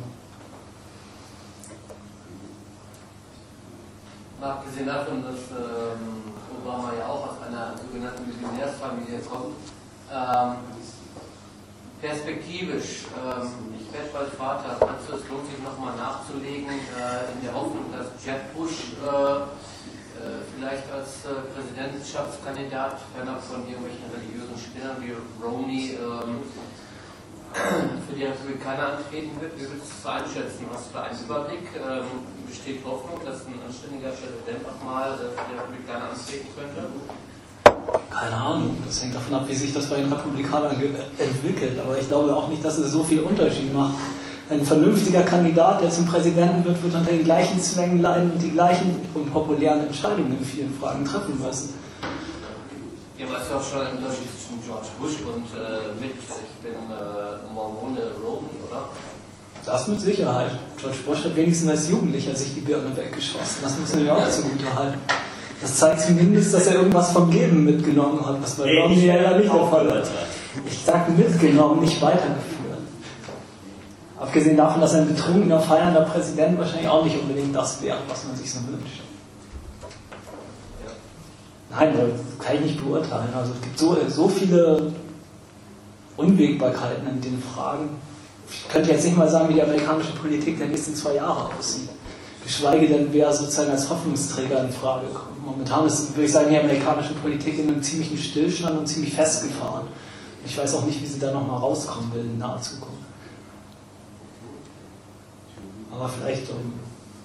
Abgesehen davon, dass ähm, Obama ja auch aus einer sogenannten Millionärsfamilie kommt, ähm, perspektivisch, ähm, ich werde bald Vater, meinst du, es lohnt sich nochmal nachzulegen, äh, in der Hoffnung, dass Jeb Bush äh, äh, vielleicht als äh, Präsidentschaftskandidat, fernab von irgendwelchen religiösen Spinnern wie Romney, ähm, für die Republikaner antreten wird. Wie würdest du es einschätzen? Hast du da einen Überblick? Ähm, besteht Hoffnung, dass ein anständiger Präsident auch mal äh, für die Republikaner antreten könnte? Keine Ahnung, das hängt davon ab, wie sich das bei den Republikanern entwickelt. Aber ich glaube auch nicht, dass es so viel Unterschied macht. Ein vernünftiger Kandidat, der zum Präsidenten wird, wird unter den gleichen Zwängen leiden und die gleichen unpopulären Entscheidungen in vielen Fragen treffen müssen. Ja, aber es ist auch schon ein Unterschied zwischen George Bush und äh, mit, ich bin äh, Mormone Romney, oder? Das mit Sicherheit. George Bush hat wenigstens als Jugendlicher sich die Birne weggeschossen. Das müssen wir auch zugute halten. Das zeigt zumindest, dass er irgendwas vom Leben mitgenommen hat, was bei Romney ja nicht der Fall ist. Ich sage mitgenommen, nicht weitergeführt. Abgesehen davon, dass ein betrunkener, feiernder Präsident wahrscheinlich auch nicht unbedingt das wäre, was man sich so wünscht. Nein, das kann ich nicht beurteilen. Also es gibt so, so viele Unwägbarkeiten in den Fragen. Ich könnte jetzt nicht mal sagen, wie die amerikanische Politik der nächsten zwei Jahre aussieht. Geschweige denn, wer sozusagen als Hoffnungsträger in Frage kommt. Momentan ist, würde ich sagen, die amerikanische Politik in einem ziemlichen Stillstand und ziemlich festgefahren. Ich weiß auch nicht, wie sie da nochmal rauskommen will in naher Zukunft. Aber vielleicht um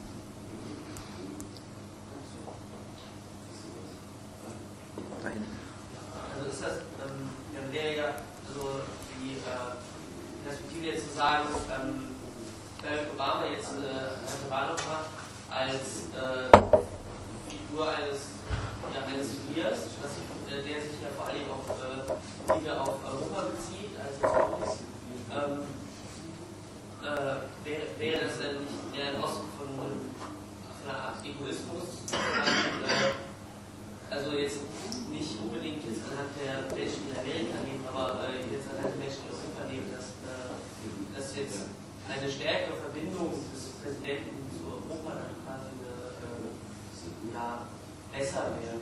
Also ist das, ähm, dann wäre ja also die äh, Perspektive jetzt zu sagen, ähm, Barack Obama jetzt äh, Wahlkampf macht als äh, Figur eines, ja, eines Leaders, dass sich, äh, der sich ja vor allem auf, äh, wieder auf Europa bezieht, also zu uns. Ähm, äh, wäre, wäre das dann nicht eher ein Ausdruck von, von einer Art Egoismus? Äh, also jetzt nicht unbedingt jetzt anhand der Menschen, die in Amerika leben, aber äh, jetzt anhand der Menschen, die in Europa leben, dass, äh, dass jetzt eine stärkere Verbindung des Präsidenten zu Europa dann quasi eine, äh, ja, besser wäre.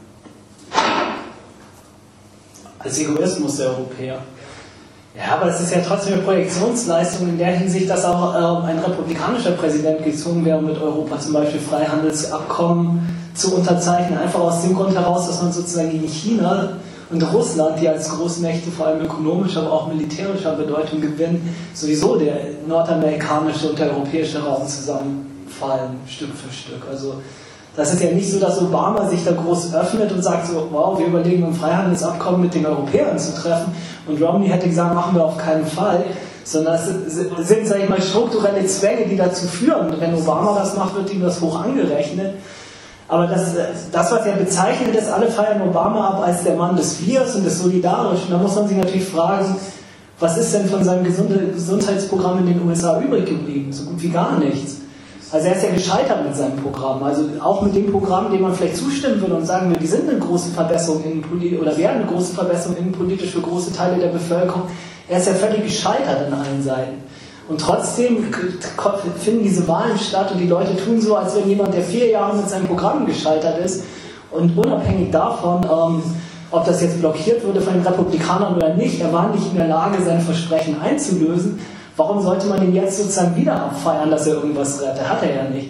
Als Egoismus der Europäer. Ja, aber es ist ja trotzdem eine Projektionsleistung in der Hinsicht, dass auch äh, ein republikanischer Präsident gezwungen wäre, mit Europa zum Beispiel Freihandelsabkommen zu unterzeichnen, einfach aus dem Grund heraus, dass man sozusagen gegen China und Russland, die als Großmächte vor allem ökonomischer, aber auch militärischer Bedeutung gewinnen, sowieso der nordamerikanische und der europäische Raum zusammenfallen, Stück für Stück. Also das ist ja nicht so, dass Obama sich da groß öffnet und sagt so, wow, wir überlegen, ein Freihandelsabkommen mit den Europäern zu treffen, und Romney hätte gesagt, machen wir auf keinen Fall, sondern es sind, sag ich mal, strukturelle Zwänge, die dazu führen. Und wenn Obama das macht, wird ihm das hoch angerechnet. Aber das, das, was er bezeichnet, ist, alle feiern Obama ab als der Mann des Wirs und des Solidarischen. Da muss man sich natürlich fragen, was ist denn von seinem Gesundheitsprogramm in den U S A übrig geblieben? So gut wie gar nichts. Also er ist ja gescheitert mit seinem Programm. Also auch mit dem Programm, dem man vielleicht zustimmen würde und sagen würde, die sind eine große Verbesserung innenpolitisch oder wären eine große Verbesserung innenpolitisch für große Teile der Bevölkerung. Er ist ja völlig gescheitert an allen Seiten. Und trotzdem finden diese Wahlen statt und die Leute tun so, als wenn jemand, der vier Jahre mit seinem Programm gescheitert ist und unabhängig davon, ähm, ob das jetzt blockiert wurde von den Republikanern oder nicht, er war nicht in der Lage, sein Versprechen einzulösen. Warum sollte man ihn jetzt sozusagen wieder abfeiern, dass er irgendwas rettet? Hat er ja nicht.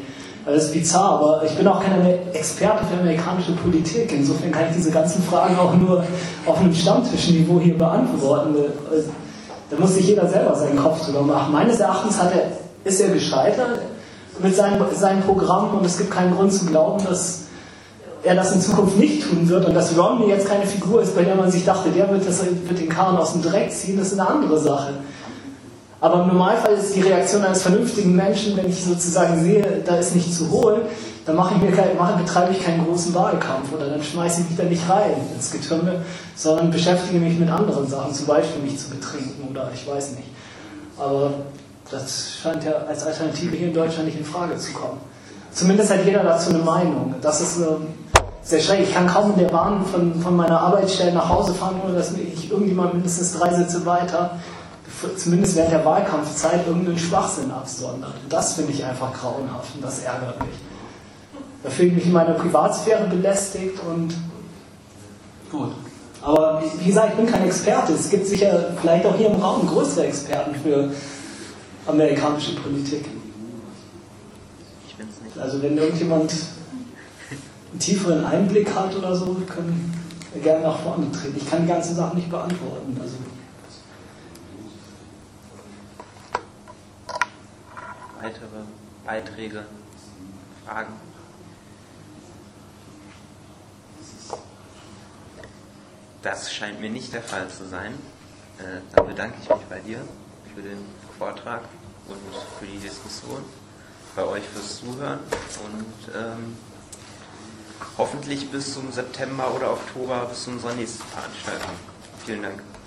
Das ist bizarr, aber ich bin auch kein Experte für amerikanische Politik. Insofern kann ich diese ganzen Fragen auch nur auf einem Stammtischniveau hier beantworten. Da muss sich jeder selber seinen Kopf drüber machen. Meines Erachtens hat er, ist er gescheitert mit seinem, seinem Programm und es gibt keinen Grund zu glauben, dass er das in Zukunft nicht tun wird und dass Romney jetzt keine Figur ist, bei der man sich dachte, der wird, das, wird den Karren aus dem Dreck ziehen, das ist eine andere Sache. Aber im Normalfall ist die Reaktion eines vernünftigen Menschen, wenn ich sozusagen sehe, da ist nicht zu holen, dann mache ich mir kein, mache, betreibe ich keinen großen Wahlkampf oder dann schmeiße ich mich da nicht rein ins Getümmel, sondern beschäftige mich mit anderen Sachen, zum Beispiel mich zu betrinken oder ich weiß nicht. Aber das scheint ja als Alternative hier in Deutschland nicht in Frage zu kommen. Zumindest hat jeder dazu eine Meinung. Das ist äh, sehr schräg. Ich kann kaum in der Bahn von, von meiner Arbeitsstelle nach Hause fahren, ohne dass mich irgendjemand mindestens drei Sitze weiter, zumindest während der Wahlkampfzeit, irgendeinen Schwachsinn absondert. Und das finde ich einfach grauenhaft und das ärgert mich. Da fühle ich mich in meiner Privatsphäre belästigt und gut. Aber wie gesagt, ich bin kein Experte. Es gibt sicher vielleicht auch hier im Raum größere Experten für amerikanische Politik. Ich bin's nicht. Also wenn irgendjemand einen tieferen Einblick hat oder so, können wir gerne nach vorne treten. Ich kann die ganzen Sachen nicht beantworten. Also weitere Beiträge, Fragen? Das scheint mir nicht der Fall zu sein. Äh, dann bedanke ich mich bei dir für den Vortrag und für die Diskussion, bei euch fürs Zuhören und ähm, hoffentlich bis zum September oder Oktober, bis zu unserer nächsten Veranstaltung. Vielen Dank.